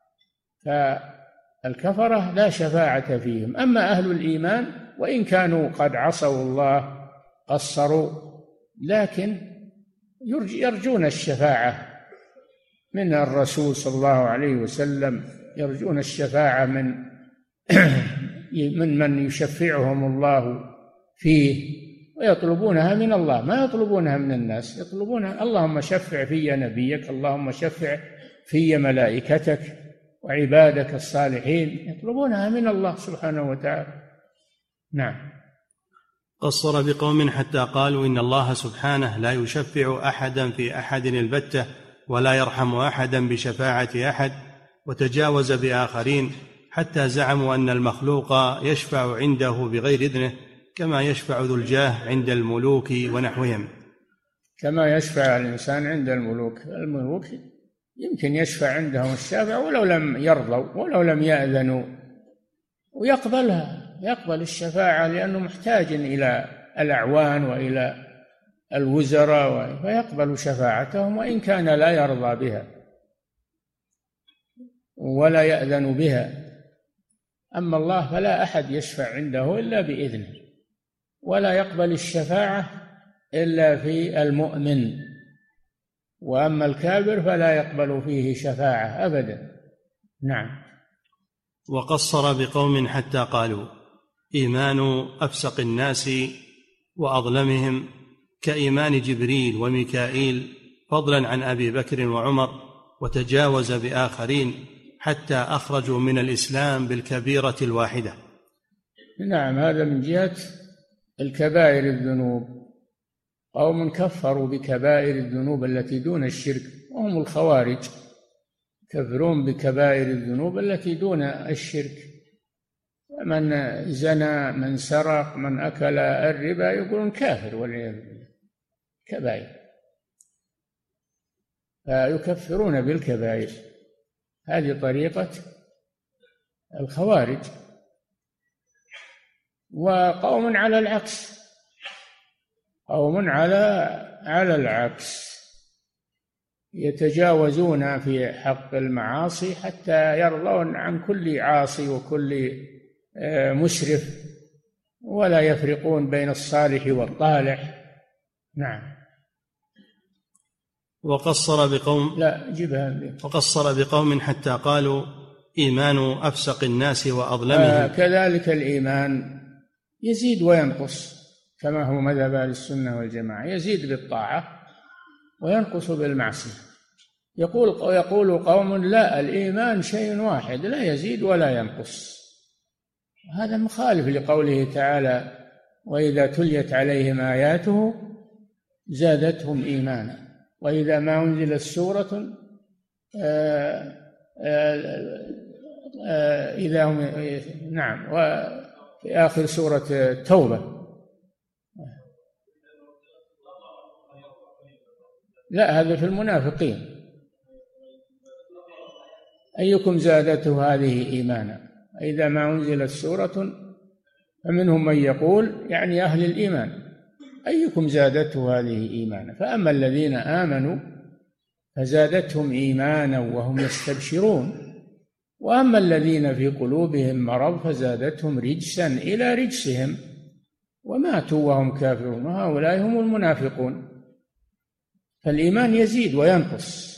فالكفرة لا شفاعة فيهم. أما أهل الإيمان وإن كانوا قد عصوا الله قصروا، لكن يرجون الشفاعة من الرسول صلى الله عليه وسلم، يرجون الشفاعة من يشفعهم الله فيه، ويطلبونها من الله، ما يطلبونها من الناس، يطلبونها: اللهم شفع في نبيك، اللهم شفع في ملائكتك وعبادك الصالحين، يطلبونها من الله سبحانه وتعالى. نعم. قصر بقوم حتى قالوا إن الله سبحانه لا يشفع أحدا في أحد البتة ولا يرحم أحدا بشفاعة أحد، وتجاوز بآخرين حتى زعموا أن المخلوق يشفع عنده بغير إذنه كما يشفع ذو الجاه عند الملوك ونحوهم. كما يشفع الإنسان عند الملوك يمكن يشفع عندهم الشافع ولو لم يرضوا ولو لم يأذنوا، ويقبلها، يقبل الشفاعة لأنه محتاج إلى الأعوان وإلى الوزراء، فيقبل شفاعتهم وإن كان لا يرضى بها ولا يأذن بها. أما الله فلا أحد يشفع عنده إلا بإذنه، ولا يقبل الشفاعة إلا في المؤمن، وأما الكافر فلا يقبل فيه شفاعة أبدا. نعم. وقصر بقوم حتى قالوا إيمان أفسق الناس وأظلمهم كإيمان جبريل وميكائيل فضلا عن أبي بكر وعمر، وتجاوز بآخرين حتى أخرجوا من الإسلام بالكبيرة الواحدة. نعم، هذا من جهة الكبائر الذنوب. قوم كفروا بكبائر الذنوب التي دون الشرك، وهم الخوارج، كفرون بكبائر الذنوب التي دون الشرك. من زنى، من سرق، من أكل الربا، يقولون كافر والعياذ بالله، كبائر، فيكفرون بالكبائر. هذه طريقة الخوارج. وقوم على العكس، قوم على العكس يتجاوزون في حق المعاصي حتى يرضون عن كل عاصي وكل مسرف، ولا يفرقون بين الصالح والطالح، نعم. وقصر بقوم حتى قالوا إيمان أفسق الناس وأظلمهم. كذلك الإيمان يزيد وينقص كما هو مذهب أهل السنة والجماعة، يزيد بالطاعة وينقص بالمعصية. يقول قوم لا، الإيمان شيء واحد لا يزيد ولا ينقص، هذا مخالف لقوله تعالى: وإذا تليت عليهم آياته زادتهم إيمانا وإذا ما أنزلت سورة إذا هم نعم. وفي آخر سورة التوبة لا، هذا في المنافقين: أيكم زادته هذه إيمانا إذا ما أنزلت سورة، فمنهم من يقول يعني أهل الإيمان: أيكم زادته هذه إيمانا. فأما الذين آمنوا فزادتهم إيمانا وهم يستبشرون، وأما الذين في قلوبهم مرض فزادتهم رجسا إلى رجسهم وماتوا وهم كافرون، وهؤلاء هم المنافقون. فالإيمان يزيد وينقص،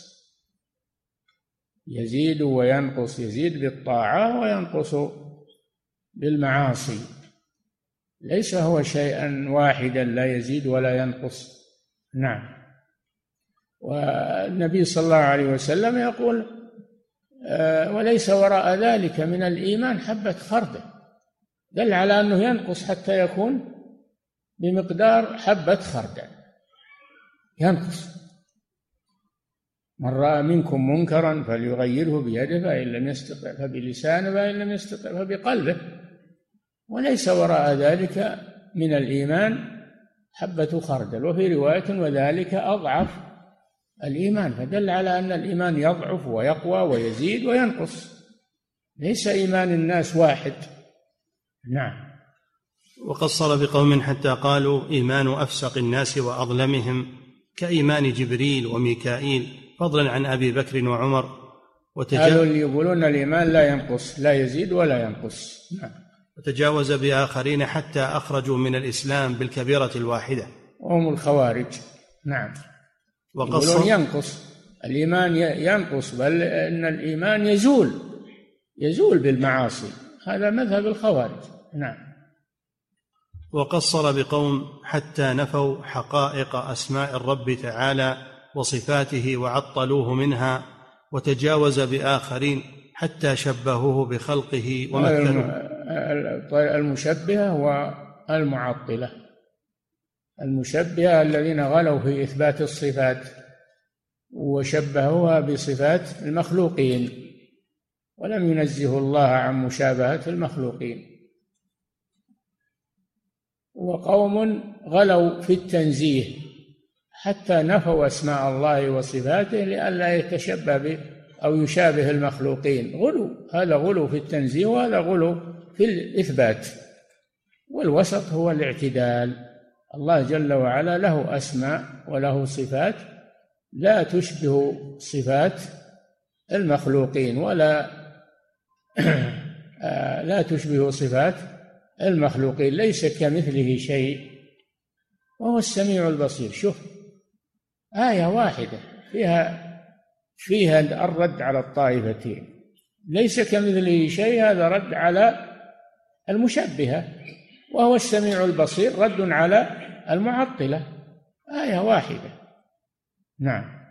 يزيد وينقص، يزيد بالطاعة وينقص بالمعاصي، ليس هو شيئا واحدا لا يزيد ولا ينقص. نعم. والنبي صلى الله عليه وسلم يقول: وليس وراء ذلك من الإيمان حبة خردل، دل على أنه ينقص حتى يكون بمقدار حبة خردل، ينقص. من رأى منكم منكرا فليغيره بيده فإن لم يستطع فبلسانه فإن لم يستطع فبقلبه، وليس وراء ذلك من الإيمان حبة خردل. وفي رواية: وذلك أضعف الإيمان، فدل على أن الإيمان يضعف ويقوى ويزيد وينقص، ليس إيمان الناس واحد. نعم. وقصر بقوم حتى قالوا إيمان أفسق الناس وأظلمهم كإيمان جبريل وميكائيل، فضلا عن أبي بكر وعمر. قالوا اللي يقولون الإيمان لا ينقص، لا يزيد ولا ينقص. نعم. وتجاوز بآخرين حتى أخرجوا من الإسلام بالكبيرة الواحدة، وهم الخوارج. نعم. يقولون ينقص الإيمان، ينقص، بل إن الإيمان يزول بالمعاصي، هذا مذهب الخوارج. نعم. وقصر بقوم حتى نفوا حقائق أسماء الرب تعالى وصفاته وعطلوه منها، وتجاوز بآخرين حتى شبهوه بخلقه ومثلوه. المشبهة والمعطلة. المشبهة الذين غلوا في إثبات الصفات وشبهوها بصفات المخلوقين ولم ينزهوا الله عن مشابهة المخلوقين. وقوم غلوا في التنزيه حتى نفوا أسماء الله وصفاته لئلا يتشبه به أو يشابه المخلوقين. غلو، هذا غلو في التنزيه وهذا غلو في الإثبات، والوسط هو الاعتدال. الله جل وعلا له أسماء وله صفات لا تشبه صفات المخلوقين ولا لا تشبه صفات المخلوقين، ليس كمثله شيء وهو السميع البصير. شوف، آية واحدة فيها الرد على الطائفتين، ليس كمثله شيء، هذا رد على المشبهة، وهو السميع البصير رد على المعطلة، آية واحدة. نعم.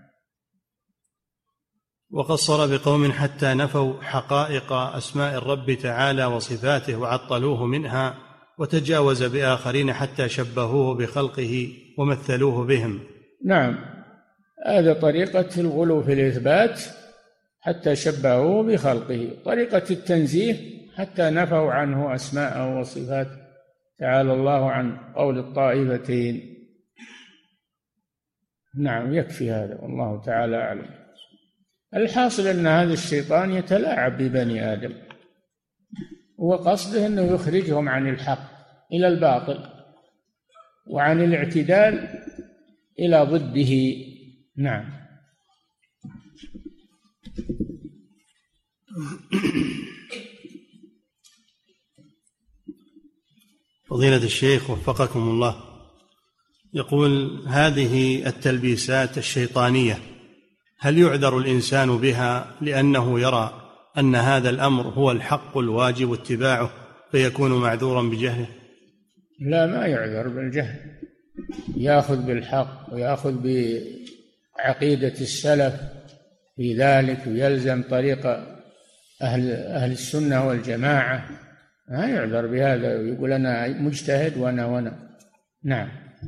وقصر بقوم حتى نفوا حقائق أسماء الرب تعالى وصفاته وعطلوه منها، وتجاوز بآخرين حتى شبهوه بخلقه ومثلوه بهم. نعم، هذا طريقة الغلو في الإثبات حتى شبهوه بخلقه. طريقة التنزيه حتى نفوا عنه أسماءه وصفاته، تعالى الله عن قول الطائفتين. نعم، يكفي هذا، والله تعالى أعلم. الحاصل أن هذا الشيطان يتلاعب ببني آدم، وقصده أنه يخرجهم عن الحق إلى الباطل، وعن الاعتدال إلى ضده. نعم. فضيلة الشيخ وفقكم الله، يقول: هذه التلبيسات الشيطانية هل يعذر الإنسان بها لأنه يرى أن هذا الأمر هو الحق الواجب اتباعه فيكون معذورا بجهله؟ لا، ما يعذر بالجهل، يأخذ بالحق ويأخذ بعقيدة السلف في ذلك ويلزم طريق أهل السنة والجماعة، ما يعذر بهذا ويقول أنا مجتهد وأنا. نعم.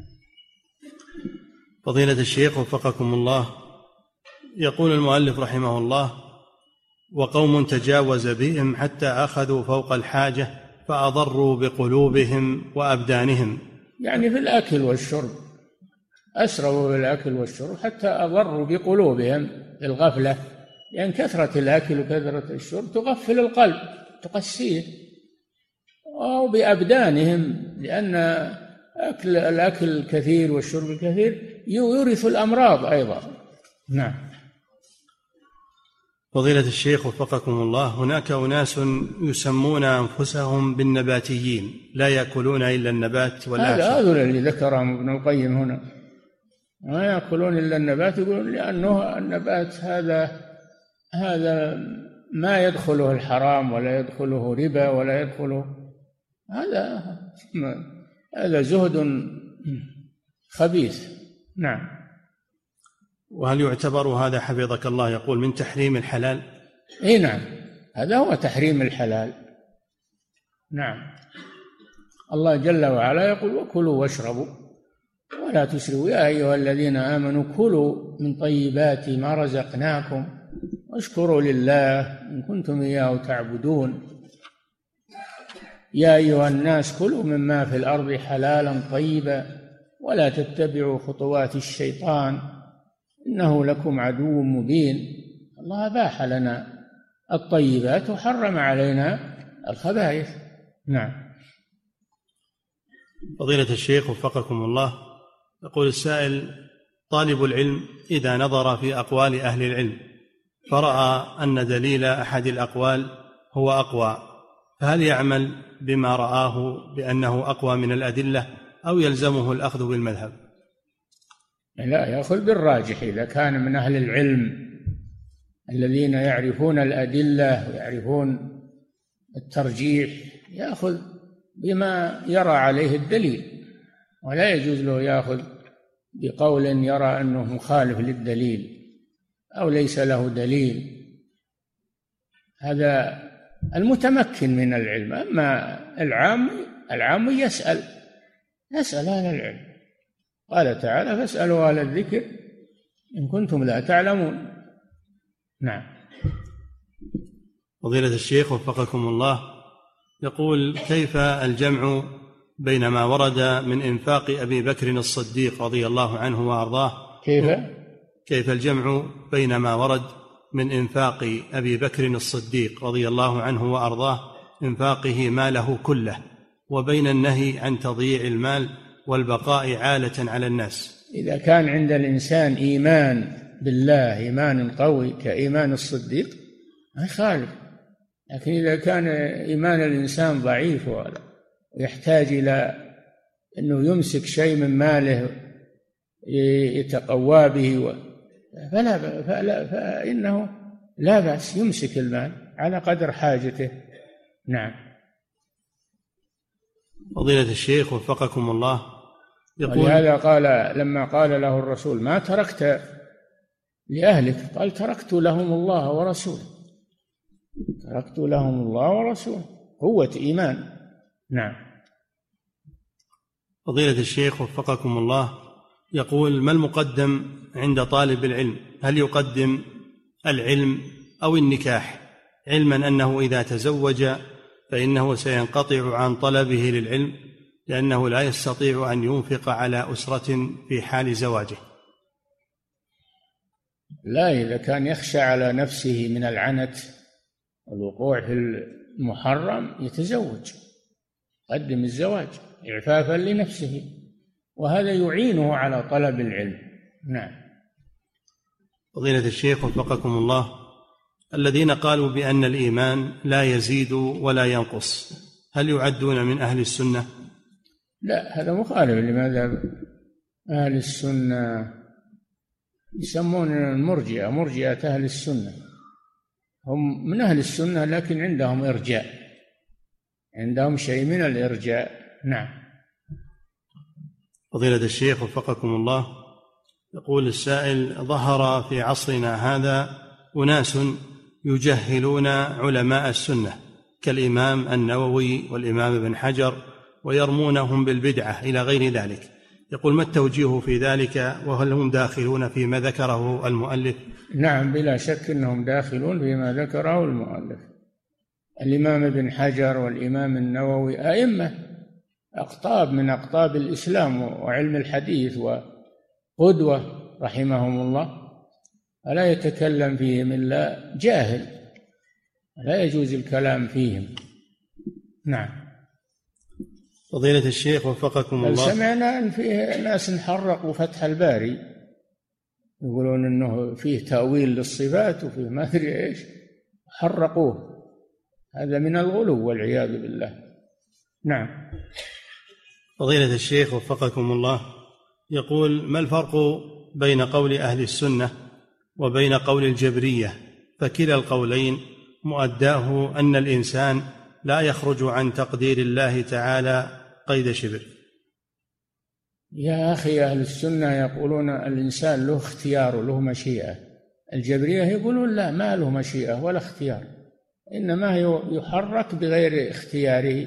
فضيلة الشيخ وفقكم الله، يقول المؤلف رحمه الله: وقوم تجاوز بهم حتى أخذوا فوق الحاجة فأضروا بقلوبهم وأبدانهم، يعني في الأكل والشرب، أسروا بالأكل والشرب حتى أضروا بقلوبهم بالغفلة، لأن كثرة الأكل وكثرة الشرب تغفل القلب تقسيه، أو بأبدانهم، لأن الأكل الكثير والشرب الكثير يورث الأمراض أيضا. نعم. فضيلة الشيخ وفقكم الله، هناك أناس يسمون أنفسهم بالنباتيين، لا يأكلون إلا النبات هذا اللي ذكرهم ابن القيم هنا، ما يأكلون إلا النبات، يقولون لأنه النبات هذا ما يدخله الحرام ولا يدخله ربا ولا يدخله، هذا زهد خبيث. نعم. وهل يعتبر هذا حفظك الله يقول من تحريم الحلال؟ اي نعم، هذا هو تحريم الحلال. نعم. الله جل وعلا يقول: وكلوا واشربوا ولا تسرفوا يا أيها الذين آمنوا كلوا من طيبات ما رزقناكم واشكروا لله إن كنتم إياه تعبدون. يا أيها الناس كلوا مما في الأرض حلالا طيبا ولا تتبعوا خطوات الشيطان إنه لكم عدو مبين. الله أباح لنا الطيبات وحرم علينا الخبائث. نعم. فضيلة الشيخ وفقكم الله، يقول السائل: طالب العلم إذا نظر في أقوال أهل العلم فرأى أن دليل أحد الأقوال هو أقوى، فهل يعمل بما رآه بأنه أقوى من الأدلة أو يلزمه الأخذ بالمذهب؟ لا، يأخذ بالراجح إذا كان من أهل العلم الذين يعرفون الأدلة ويعرفون الترجيح، يأخذ بما يرى عليه الدليل، ولا يجوز له يأخذ بقول يرى أنه مخالف للدليل أو ليس له دليل. هذا المتمكن من العلم. أما العام يسأل أهل العلم. قال تعالى: فاسألوا أهل الذكر إن كنتم لا تعلمون. نعم. فضيلة الشيخ وفقكم الله، يقول: كيف الجمع بين ما ورد من إنفاق أبي بكر الصديق رضي الله عنه وأرضاه؟ كيف الجمع بين ما ورد من إنفاق أبي بكر الصديق رضي الله عنه وأرضاه إنفاقه ماله كله، وبين النهي عن تضييع المال والبقاء عالة على الناس؟ إذا كان عند الإنسان إيمان بالله إيمان قوي كإيمان الصديق ما يخالف، لكن إذا كان إيمان الإنسان ضعيف ويحتاج إلى أنه يمسك شيء من ماله يتقوى به فإنه لا بأس يمسك المال على قدر حاجته. نعم. فضيلة الشيخ وفقكم الله، يقول: ولهذا قال لما قال له الرسول: ما تركت لأهلك؟ قال: تركت لهم الله ورسوله. تركت لهم الله ورسوله، قوة إيمان. نعم. فضيلة الشيخ وفقكم الله، يقول: ما المقدم عند طالب العلم؟ هل يقدم العلم أو النكاح، علما أنه إذا تزوج فإنه سينقطع عن طلبه للعلم لأنه لا يستطيع أن ينفق على أسرة في حال زواجه؟ لا، إذا كان يخشى على نفسه من العنت والوقوع في المحرم يتزوج، قدم الزواج إعفافا لنفسه، وهذا يعينه على طلب العلم. نعم. فضيلة الشيخ وفقكم الله، الذين قالوا بأن الإيمان لا يزيد ولا ينقص هل يعدون من أهل السنة؟ لا، هذا مخالف لماذا أهل السنة يسمون المرجئة مرجئة أهل السنة، هم من أهل السنة لكن عندهم إرجاء، عندهم شيء من الإرجاء. نعم. فضيلة الشيخ وفقكم الله، يقول السائل: ظهر في عصرنا هذا أناس يجهلون علماء السنة كالإمام النووي والإمام ابن حجر ويرمونهم بالبدعة إلى غير ذلك، يقول: ما التوجيه في ذلك، وهل هم داخلون فيما ذكره المؤلف؟ نعم، بلا شك أنهم داخلون فيما ذكره المؤلف. الإمام ابن حجر والإمام النووي أئمة أقطاب من أقطاب الإسلام وعلم الحديث وقدوة رحمهم الله، ألا يتكلم فيهم إلا جاهل، لا يجوز الكلام فيهم. نعم. فضيلة الشيخ وفقكم الله، سمعنا أن فيه ناس حرقوا فتح الباري، يقولون أنه فيه تأويل للصفات وفيه ما أدري إيش، حرقوه، هذا من الغلو والعياذ بالله. نعم. فضيلة الشيخ وفقكم الله، يقول: ما الفرق بين قول أهل السنة وبين قول الجبرية؟ فكلا القولين مؤداه أن الإنسان لا يخرج عن تقدير الله تعالى قيد شبر. يا أخي، أهل السنة يقولون الإنسان له اختيار وله مشيئة، الجبرية يقولون لا، ما له مشيئة ولا اختيار، إنما يحرك بغير اختياره،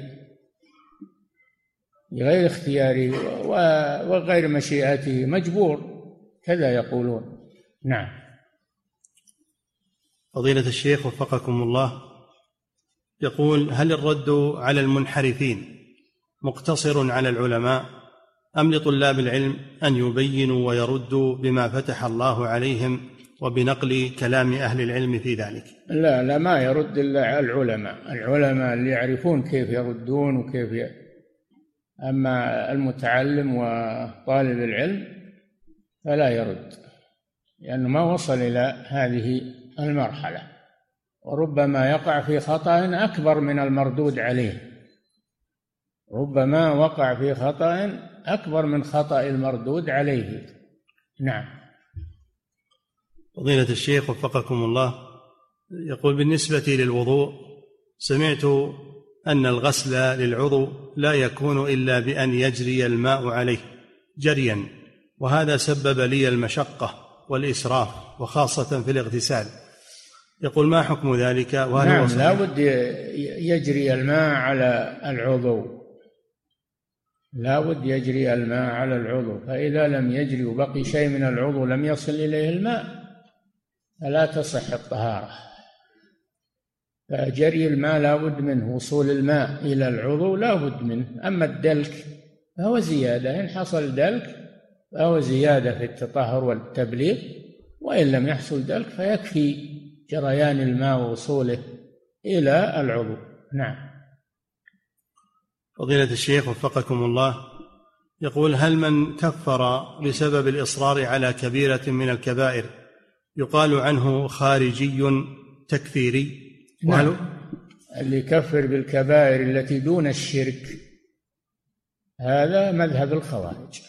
بغير اختياره وغير مشيئته، مجبور، كذا يقولون. نعم. فضيلة الشيخ وفقكم الله، يقول: هل الرد على المنحرفين مقتصر على العلماء أم لطلاب العلم أن يبينوا ويردوا بما فتح الله عليهم وبنقل كلام أهل العلم في ذلك؟ لا، ما يرد إلا على العلماء اللي يعرفون كيف يردون وكيف أما المتعلم وطالب العلم فلا يرد، لأنه ما وصل إلى هذه المرحلة، وربما يقع في خطأ أكبر من المردود عليه، ربما وقع في خطأ أكبر من خطأ المردود عليه. نعم. فضيلة الشيخ وفقكم الله، يقول: بالنسبة للوضوء سمعت أن الغسل للعضو لا يكون إلا بأن يجري الماء عليه جريا، وهذا سبب لي المشقة والإسراف وخاصة في الاغتسال، يقول: ما حكم ذلك؟ نعم، لا بد يجري الماء على العضو، لا بد يجري الماء على العضو، فإذا لم يجري وبقي شيء من العضو لم يصل إليه الماء فلا تصح الطهارة، فجري الماء لا بد منه، وصول الماء إلى العضو لا بد منه. أما الدلك فهو زيادة، إن حصل دلك فهو زيادة في التطهر والتبليغ، وإن لم يحصل دلك فيكفي جريان الماء ووصوله إلى العضو. نعم. فضيلة الشيخ وفقكم الله، يقول: هل من كفر بسبب الإصرار على كبيرة من الكبائر يقال عنه خارجي تكفيري؟ نعم. اللي يكفر بالكبائر التي دون الشرك هذا مذهب الخوارج،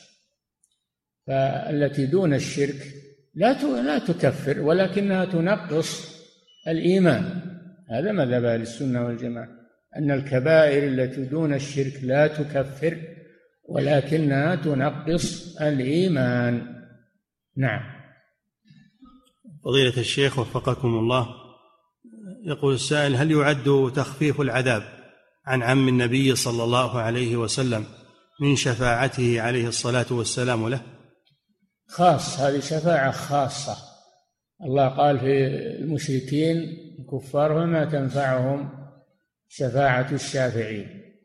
فالتي دون الشرك لا تكفر ولكنها تنقص الإيمان، هذا مذهب أهل السنة والجماعة، أن الكبائر التي دون الشرك لا تكفر ولكنها تنقص الإيمان. نعم. فضيلة الشيخ وفقكم الله، يقول السائل: هل يعد تخفيف العذاب عن عم النبي صلى الله عليه وسلم من شفاعته عليه الصلاة والسلام له؟ خاص، هذه شفاعة خاصة، الله قال في المشركين الكفار: وما تنفعهم شفاعة الشافعين،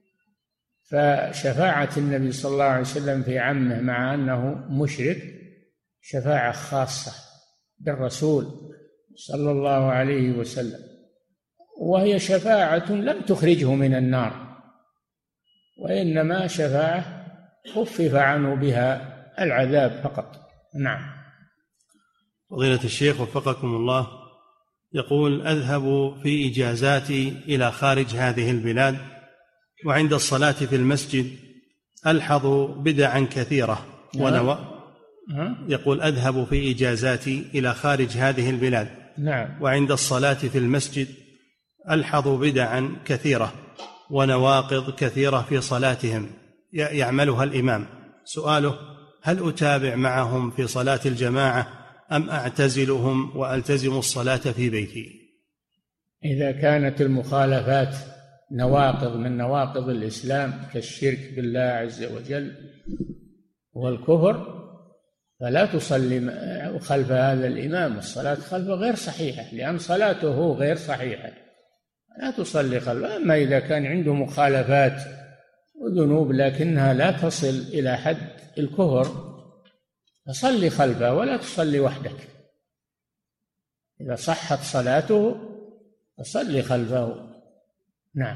فشفاعة النبي صلى الله عليه وسلم في عمه مع أنه مشرك شفاعة خاصة بالرسول صلى الله عليه وسلم، وهي شفاعة لم تخرجه من النار، وإنما شفاعة خفف عنه بها العذاب فقط. نعم. فضيلة الشيخ وفقكم الله، يقول: أذهب في إجازاتي إلى خارج هذه البلاد، وعند الصلاة في المسجد ألحظ بدعا كثيرة يقول أذهب في إجازاتي إلى خارج هذه البلاد. نعم. وعند الصلاة في المسجد ألحظ بدعا كثيرة ونواقض كثيرة في صلاتهم يعملها الإمام. سؤاله: هل أتابع معهم في صلاة الجماعة أم أعتزلهم وألتزم الصلاة في بيتي؟ إذا كانت المخالفات نواقض من نواقض الإسلام كالشرك بالله عز وجل والكفر فلا تصلي خلف هذا الإمام. الصلاة خلفه غير صحيحة، لأن صلاته غير صحيحة، لا تصلي خلفه. أما إذا كان عنده مخالفات وذنوب لكنها لا تصل إلى حد الكفر فصلي خلفه ولا تصلي وحدك. إذا صحت صلاته فصلي خلفه. نعم.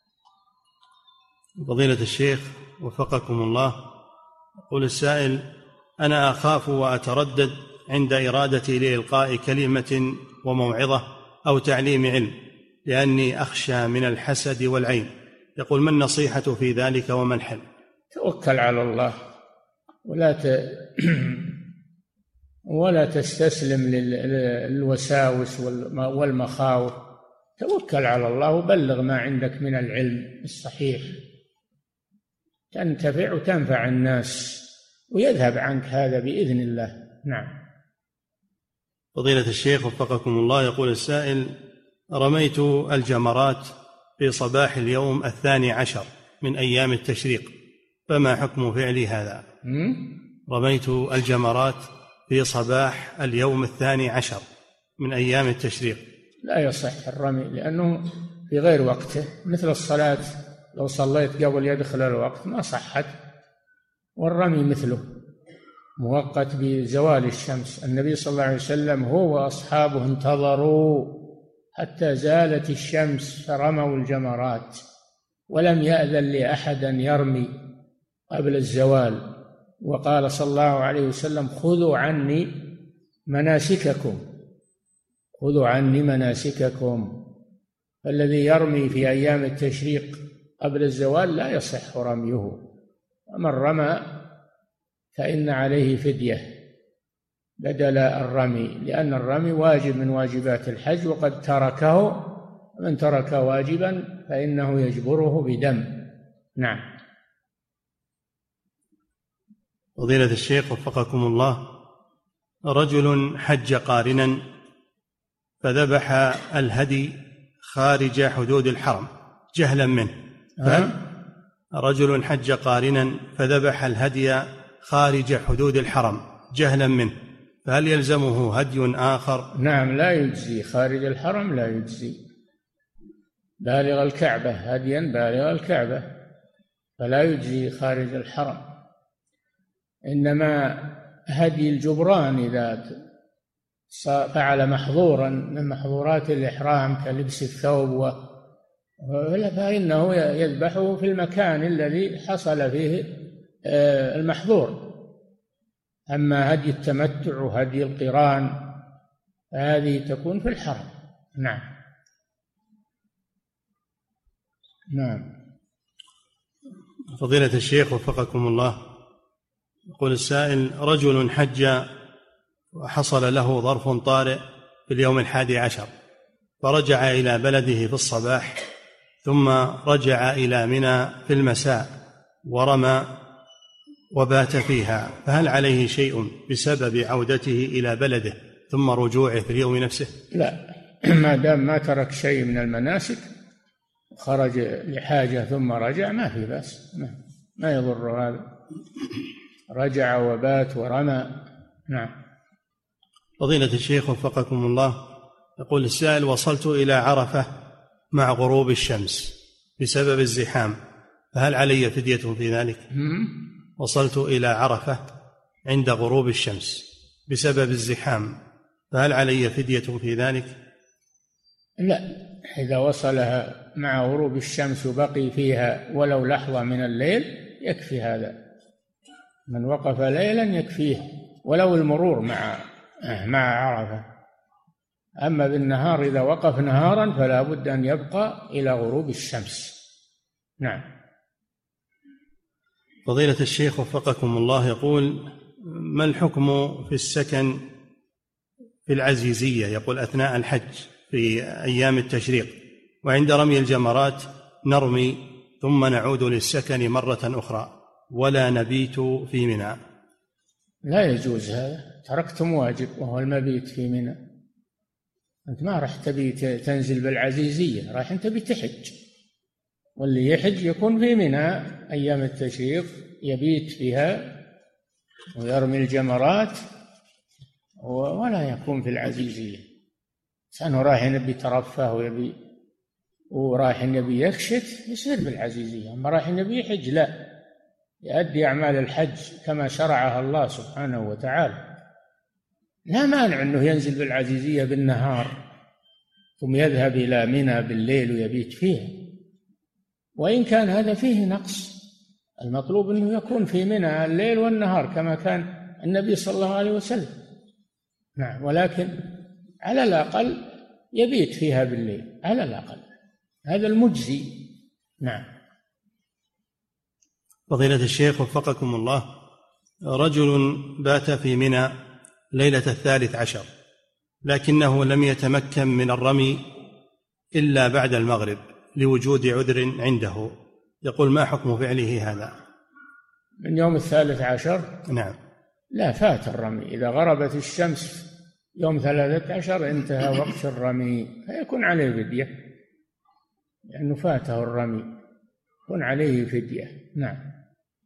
فضيلة الشيخ وفقكم الله، يقول السائل: أنا أخاف وأتردد عند إرادتي لإلقاء كلمة وموعظة أو تعليم علم لأني أخشى من الحسد والعين. يقول: ما النصيحة في ذلك وما الحل؟ توكل على الله ولا تستسلم للوساوس والمخاوف. توكل على الله وبلغ ما عندك من العلم الصحيح تنتفع وتنفع الناس ويذهب عنك هذا بإذن الله. نعم. فضيلة الشيخ وفقكم الله، يقول السائل: رميت الجمرات في صباح اليوم 12 من أيام التشريق، فما حكم فعلي هذا؟ رميت الجمرات في صباح اليوم 12 من أيام التشريق. لا يصح الرمي لأنه في غير وقته، مثل الصلاة لو صليت قبل يدخل الوقت ما صحت، والرمي مثله مؤقت بزوال الشمس. النبي صلى الله عليه وسلم هو وأصحابه انتظروا حتى زالت الشمس فرموا الجمرات، ولم يأذن لأحد أن يرمي قبل الزوال. وقال صلى الله عليه وسلم: خذوا عني مناسككم، خذوا عني مناسككم. فالذي يرمي في أيام التشريق قبل الزوال لا يصح رميه. ومن رمى فإن عليه فدية بدل الرمي، لأن الرمي واجب من واجبات الحج وقد تركه، من ترك واجبا فإنه يجبره بدم. نعم. فضيلة الشيخ وفقكم الله، رجل حج قارنا فذبح الهدي خارج حدود الحرم جهلا منه. رجل حج قارنا فذبح الهدي خارج حدود الحرم جهلا منه، فهل يلزمه هدي آخر؟ نعم، لا يجزي خارج الحرم، لا يجزي. بالغ الكعبة، هديا بالغ الكعبة، فلا يجزي خارج الحرم. إنما هدي الجبران إذا فعل محظورا من محظورات الإحرام كلبس الثوب فإنه يذبحه في المكان الذي حصل فيه المحظور. أما هدي التمتع وهدي القران هذه تكون في الحرم. نعم. نعم. فضيلة الشيخ وفقكم الله، يقول السائل: رجل حج وحصل له ظرف طارئ في اليوم 11 فرجع إلى بلده في الصباح ثم رجع إلى منى في المساء ورمى وبات فيها، فهل عليه شيء بسبب عودته إلى بلده ثم رجوعه في اليوم نفسه؟ لا، ما دام ما ترك شيء من المناسك خرج لحاجة ثم رجع ما في بأس، ما يضر هذا، رجع وبات ورمى. نعم. فضيلة الشيخ وفقكم الله، يقول السائل: وصلت إلى عرفة مع غروب الشمس بسبب الزحام، فهل علي فدية في ذلك؟ وصلت إلى عرفة عند غروب الشمس بسبب الزحام، فهل علي فدية في ذلك؟ لا، إذا وصلها مع غروب الشمس وبقي فيها ولو لحظة من الليل يكفي هذا. من وقف ليلا يكفيه ولو المرور مع عرفة. أما بالنهار إذا وقف نهارا فلا بد أن يبقى إلى غروب الشمس. نعم. فضيلة الشيخ وفقكم الله، يقول: ما الحكم في السكن في العزيزية؟ يقول أثناء الحج في أيام التشريق وعند رمي الجمرات نرمي ثم نعود للسكن مرة أخرى ولا نبيت في منى. لا يجوز هذا، تركتم واجب وهو المبيت في منى. أنت ما راح تبي تنزل بالعزيزية، راح أنت بتحج، واللي يحج يكون في منى أيام التشريق يبيت فيها ويرمي الجمرات ولا يكون في العزيزية. إنسان راح يبي ترفه وراح يبي يكشت يصير بالعزيزية، أما راح يبي يحج لا، يؤدي أعمال الحج كما شرعها الله سبحانه وتعالى. لا مانع أنه ينزل بالعزيزية بالنهار ثم يذهب إلى منى بالليل ويبيت فيها، وإن كان هذا فيه نقص. المطلوب أنه يكون في منى الليل والنهار كما كان النبي صلى الله عليه وسلم. نعم، ولكن على الأقل يبيت فيها بالليل على الأقل، هذا المجزي. نعم. فضيلة الشيخ وفقكم الله، رجل بات في منى ليلة 13 لكنه لم يتمكن من الرمي إلا بعد المغرب لوجود عذر عنده، يقول ما حكم فعله هذا؟ من يوم 13؟ نعم. لا، فات الرمي. إذا غربت الشمس يوم 13 انتهى وقت الرمي، فيكون عليه فدية لأنه فاته الرمي، يكون عليه فدية. نعم.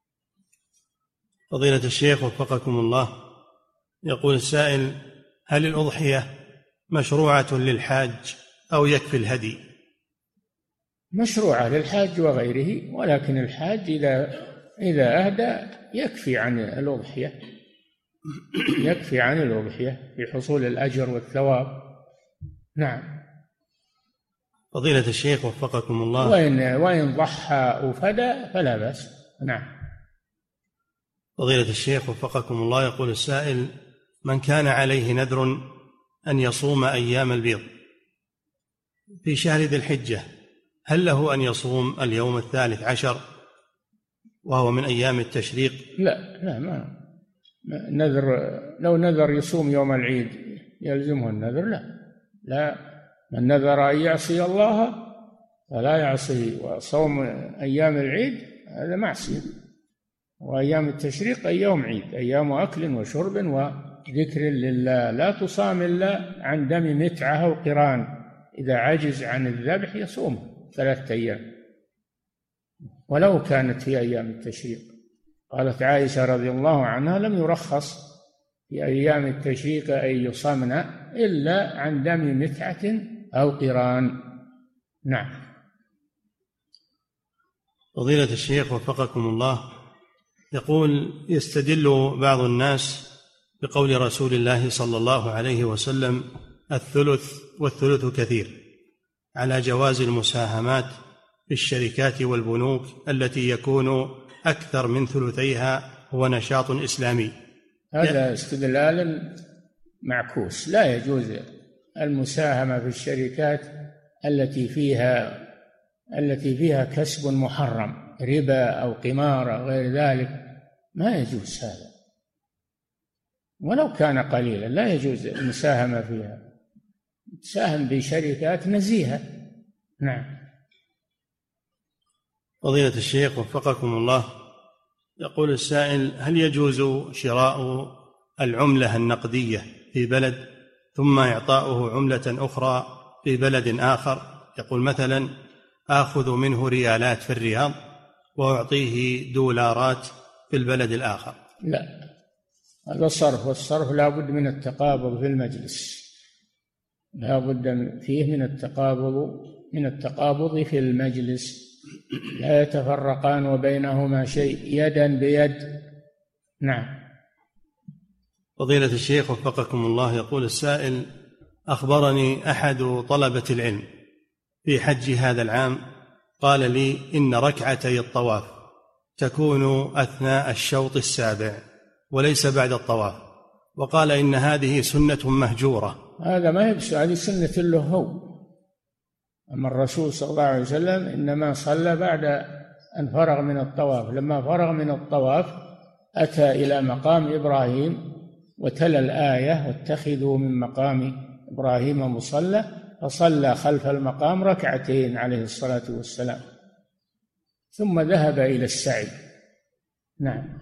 فضيلة الشيخ وفقكم الله، يقول السائل هل الأضحية مشروعة للحاج أو يكفي الهدي؟ مشروعة للحاج وغيره، ولكن الحاج إذا أهدى يكفي عن الأضحية، يكفي عن الأضحية في حصول الأجر والثواب. نعم. فضيلة الشيخ وفقكم الله، وإن ضحى وفدى فلا بأس. نعم. فضيلة الشيخ وفقكم الله، يقول السائل من كان عليه نذر أن يصوم أيام البيض في شهر ذي الحجة هل له أن يصوم اليوم 13 وهو من أيام التشريق؟ لا ما نذر، لو نذر يصوم يوم العيد يلزمه النذر؟ لا، من نذر أن يعصي الله فلا يعصيه، وصوم أيام العيد هذا معصية، وأيام التشريق أيام عيد، أيام أكل وشرب وذكر لله، لا تصام إلا عن دم متعة أو قران، إذا عجز عن الذبح يصوم 3 أيام ولو كانت في أيام التشريق. قالت عائشة رضي الله عنها لم يرخص في أيام التشريق أن يصامن إلا عن دم متعة أو قران. نعم. فضيلة الشيخ وفقكم الله، يقول يستدل بعض الناس بقول رسول الله صلى الله عليه وسلم 1/3 والثلث كثير على جواز المساهمات في الشركات والبنوك التي يكون أكثر من ثلثيها هو نشاط إسلامي. هذا استدلال معكوس، لا يجوز المساهمة في الشركات التي فيها كسب محرم، ربا أو قمار أو غير ذلك، ما يجوز هذا ولو كان قليلا، لا يجوز المساهمة فيها. تساهم بشركات نزيهة. نعم. فضيلة الشيخ وفقكم الله، يقول السائل هل يجوز شراء العملة النقدية في بلد ثم إعطاؤه عملة أخرى في بلد آخر؟ يقول مثلا آخذ منه ريالات في الرياض وأعطيه دولارات في البلد الآخر. لا، هذا صرف، والصرف لا بد من التقابض في المجلس، لا بد فيه من التقابض في المجلس، لا يتفرقان وبينهما شيء، يدا بيد. نعم. فضيلة الشيخ وفقكم الله، يقول السائل أخبرني أحد طلبة العلم في حج هذا العام قال لي إن ركعتي الطواف تكون أثناء الشوط السابع وليس بعد الطواف، وقال إن هذه سنة مهجورة. هذا ما يبس، هذه سنة له هو، أما الرسول صلى الله عليه وسلم إنما صلى بعد أن فرغ من الطواف، لما فرغ من الطواف أتى إلى مقام إبراهيم وتلا الآية واتخذوا من مقام إبراهيم مصلى، فصلى خلف المقام ركعتين عليه الصلاة والسلام، ثم ذهب إلى السعي. نعم.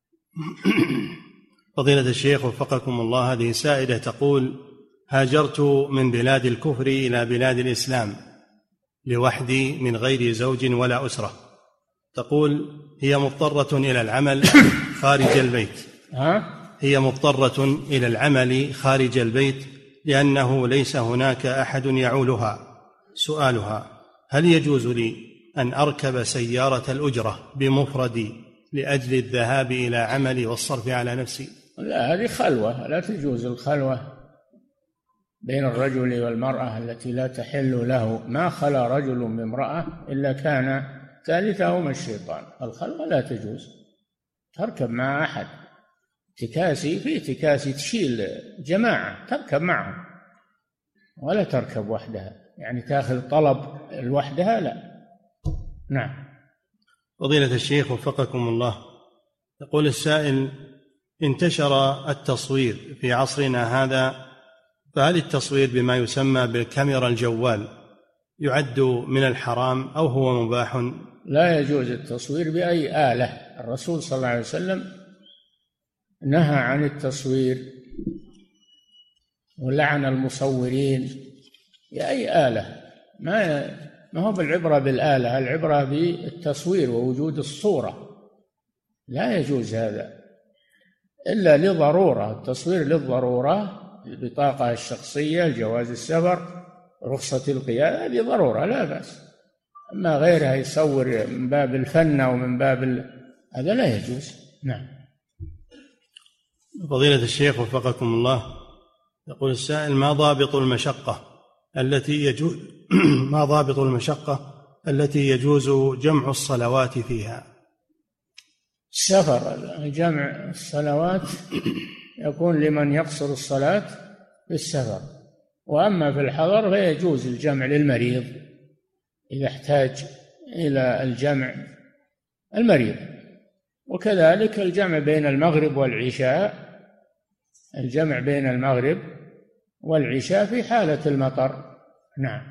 فضيلة الشيخ وفقكم الله، هذه سائلة تقول: هاجرت من بلاد الكفر إلى بلاد الإسلام لوحدي من غير زوج ولا أسرة. تقول هي مضطرة إلى العمل خارج البيت. هي مضطرة إلى العمل خارج البيت لأنه ليس هناك أحد يعولها. سؤالها: هل يجوز لي أن أركب سيارة الأجرة بمفردي لأجل الذهاب إلى عملي والصرف على نفسي؟ لا، هذه خلوة، لا تجوز الخلوة بين الرجل والمرأة التي لا تحل له. ما خلا رجل بامرأة إلا كان ثالثهما الشيطان. الخلوة لا تجوز. تركب مع أحد، في اعتكاسي تشيل جماعة تركب معهم، ولا تركب وحدها، يعني تأخذ طلب لوحدها، لا. نعم. فضيلة الشيخ وفقكم الله، يقول السائل: انتشر التصوير في عصرنا هذا، فهل التصوير بما يسمى بالكاميرا الجوال يعد من الحرام أو هو مباح؟ لا يجوز التصوير بأي آلة. الرسول صلى الله عليه وسلم نهى عن التصوير ولعن المصورين بأي آلة. ما هو بالعبرة بالآلة، العبرة بالتصوير ووجود الصورة. لا يجوز هذا إلا لضرورة. التصوير للضرورة، البطاقة الشخصية، جواز السفر، رخصة القيادة، هذه ضرورة لا بأس. أما غيرها يصور من باب الفن أو من باب هذا لا يجوز. نعم. فضيلة الشيخ وفقكم الله، يقول السائل: ما ضابط المشقة التي يجوز جمع الصلوات فيها؟ السفر. جمع الصلوات يكون لمن يقصر الصلاة في السفر، وأما في الحضر فيجوز الجمع للمريض إذا احتاج إلى الجمع المريض، وكذلك الجمع بين المغرب والعشاء، الجمع بين المغرب والعشاء في حالة المطر. نعم.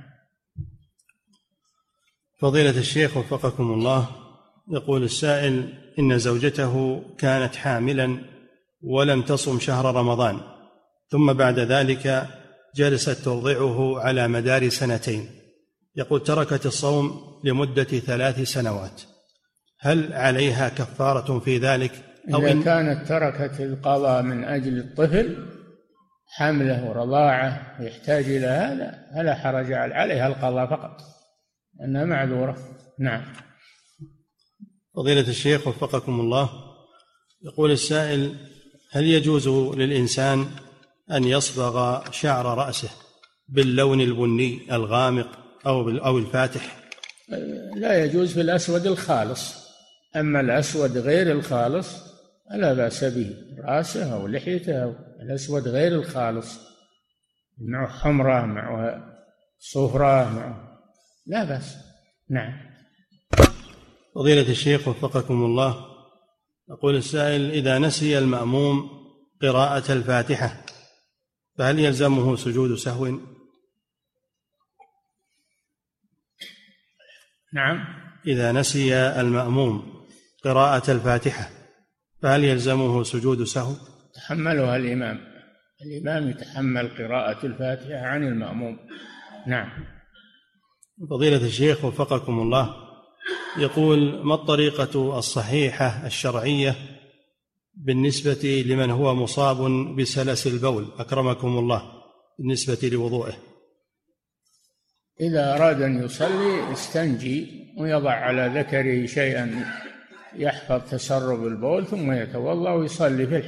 فضيلة الشيخ وفقكم الله، يقول السائل: إن زوجته كانت حاملا ولم تصم شهر رمضان، ثم بعد ذلك جلست ترضعه على مدار 2 يقول تركت الصوم لمدة 3 سنوات، هل عليها كفارة في ذلك؟ إذا كانت تركت القضاء من أجل الطفل، حمله ورضاعه يحتاج إلى هذا، فلا حرج عليها القضاء فقط، أنها معذورة. نعم. فضيلة الشيخ وفقكم الله، يقول السائل: هل يجوز للإنسان أن يصبغ شعر رأسه باللون البني الغامق أو الفاتح؟ لا يجوز في الأسود الخالص، أما الأسود غير الخالص لا بأس به، رأسه أو لحيته أو الأسود غير الخالص، معه حمرة معه صفرة معه، لا بأس. نعم. فضيلة الشيخ وفقكم الله، يقول السائل: إذا نسي المأموم قراءة الفاتحة فهل يلزمه سجود سهو؟ نعم. إذا نسي المأموم قراءة الفاتحة فهل يلزمه سجود سهو؟ تحملها الإمام يتحمل قراءة الفاتحة عن المأموم. نعم. فضيلة الشيخ وفقكم الله، يقول: ما الطريقة الصحيحة الشرعية بالنسبة لمن هو مصاب بسلس البول أكرمكم الله بالنسبة لوضوئه؟ إذا أراد أن يصلي استنجي ويضع على ذكره شيئا يحفظ تسرب البول، ثم يتوضأ ويصلي في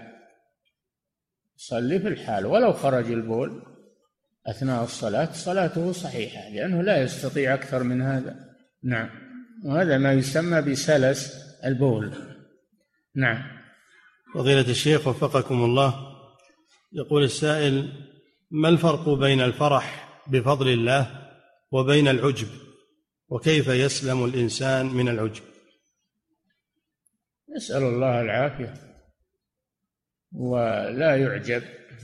الحال، ولو خرج البول أثناء الصلاة صلاته صحيحة، لأنه لا يستطيع أكثر من هذا. نعم. وهذا ما يسمى بسلس البول. نعم. فضيلة الشيخ وفقكم الله، يقول السائل: ما الفرق بين الفرح بفضل الله وبين العجب، وكيف يسلم الإنسان من العجب؟ نسأل الله العافية. ولا يعجب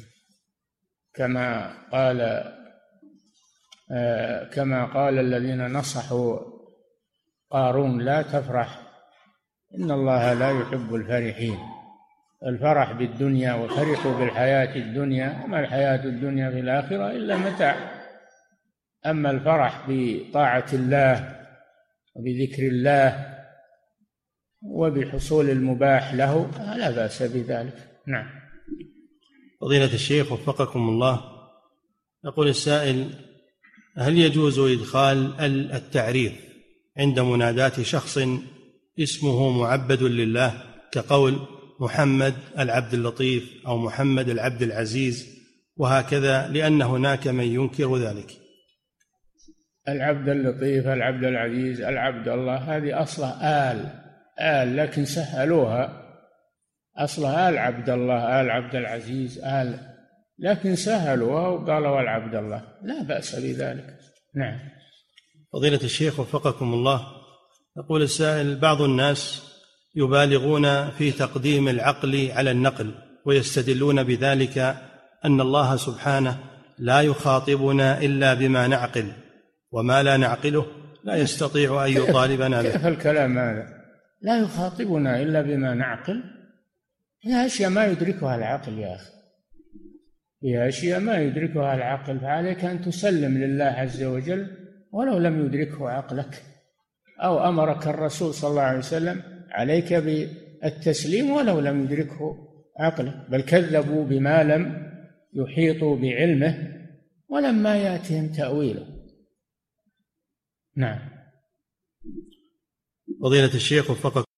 كما قال الذين نصحوا قارون: لا تفرح إن الله لا يحب الفرحين. الفرح بالدنيا وفرحوا بالحياة الدنيا، ما الحياة الدنيا في الآخرة إلا متاع. أما الفرح بطاعة الله وبذكر الله وبحصول المباح له لا بأس بذلك. نعم. فضيلة الشيخ وفقكم الله، يقول السائل: هل يجوز إدخال التعريف عند مناداة شخص اسمه معبد لله، كقول محمد العبد اللطيف أو محمد العبد العزيز وهكذا، لأن هناك من ينكر ذلك؟ العبد اللطيف، العبد العزيز، العبد الله، هذه أصلها آل، لكن سهلوها. أصلها آل عبد الله، آل عبد العزيز، لكن سهلوها وقالوا العبد الله، لا بأس بذلك. نعم. فضيلة الشيخ وفقكم الله، يقول السائل: بعض الناس يبالغون في تقديم العقل على النقل، ويستدلون بذلك أن الله سبحانه لا يخاطبنا إلا بما نعقل، وما لا نعقله لا يستطيع أن يطالبنا به. كيف الكلام هذا؟ لا يخاطبنا إلا بما نعقل؟ هي أشياء ما يدركها العقل يا أخي، هي أشياء ما يدركها العقل، فعليك أن تسلم لله عز وجل ولو لم يدركه عقلك، أو أمرك الرسول صلى الله عليه وسلم عليك بالتسليم ولو لم يدركه عقلك. بل كذبوا بما لم يحيطوا بعلمه ولما يأتهم تأويله. نعم. فضيلة الشيخ وفقكم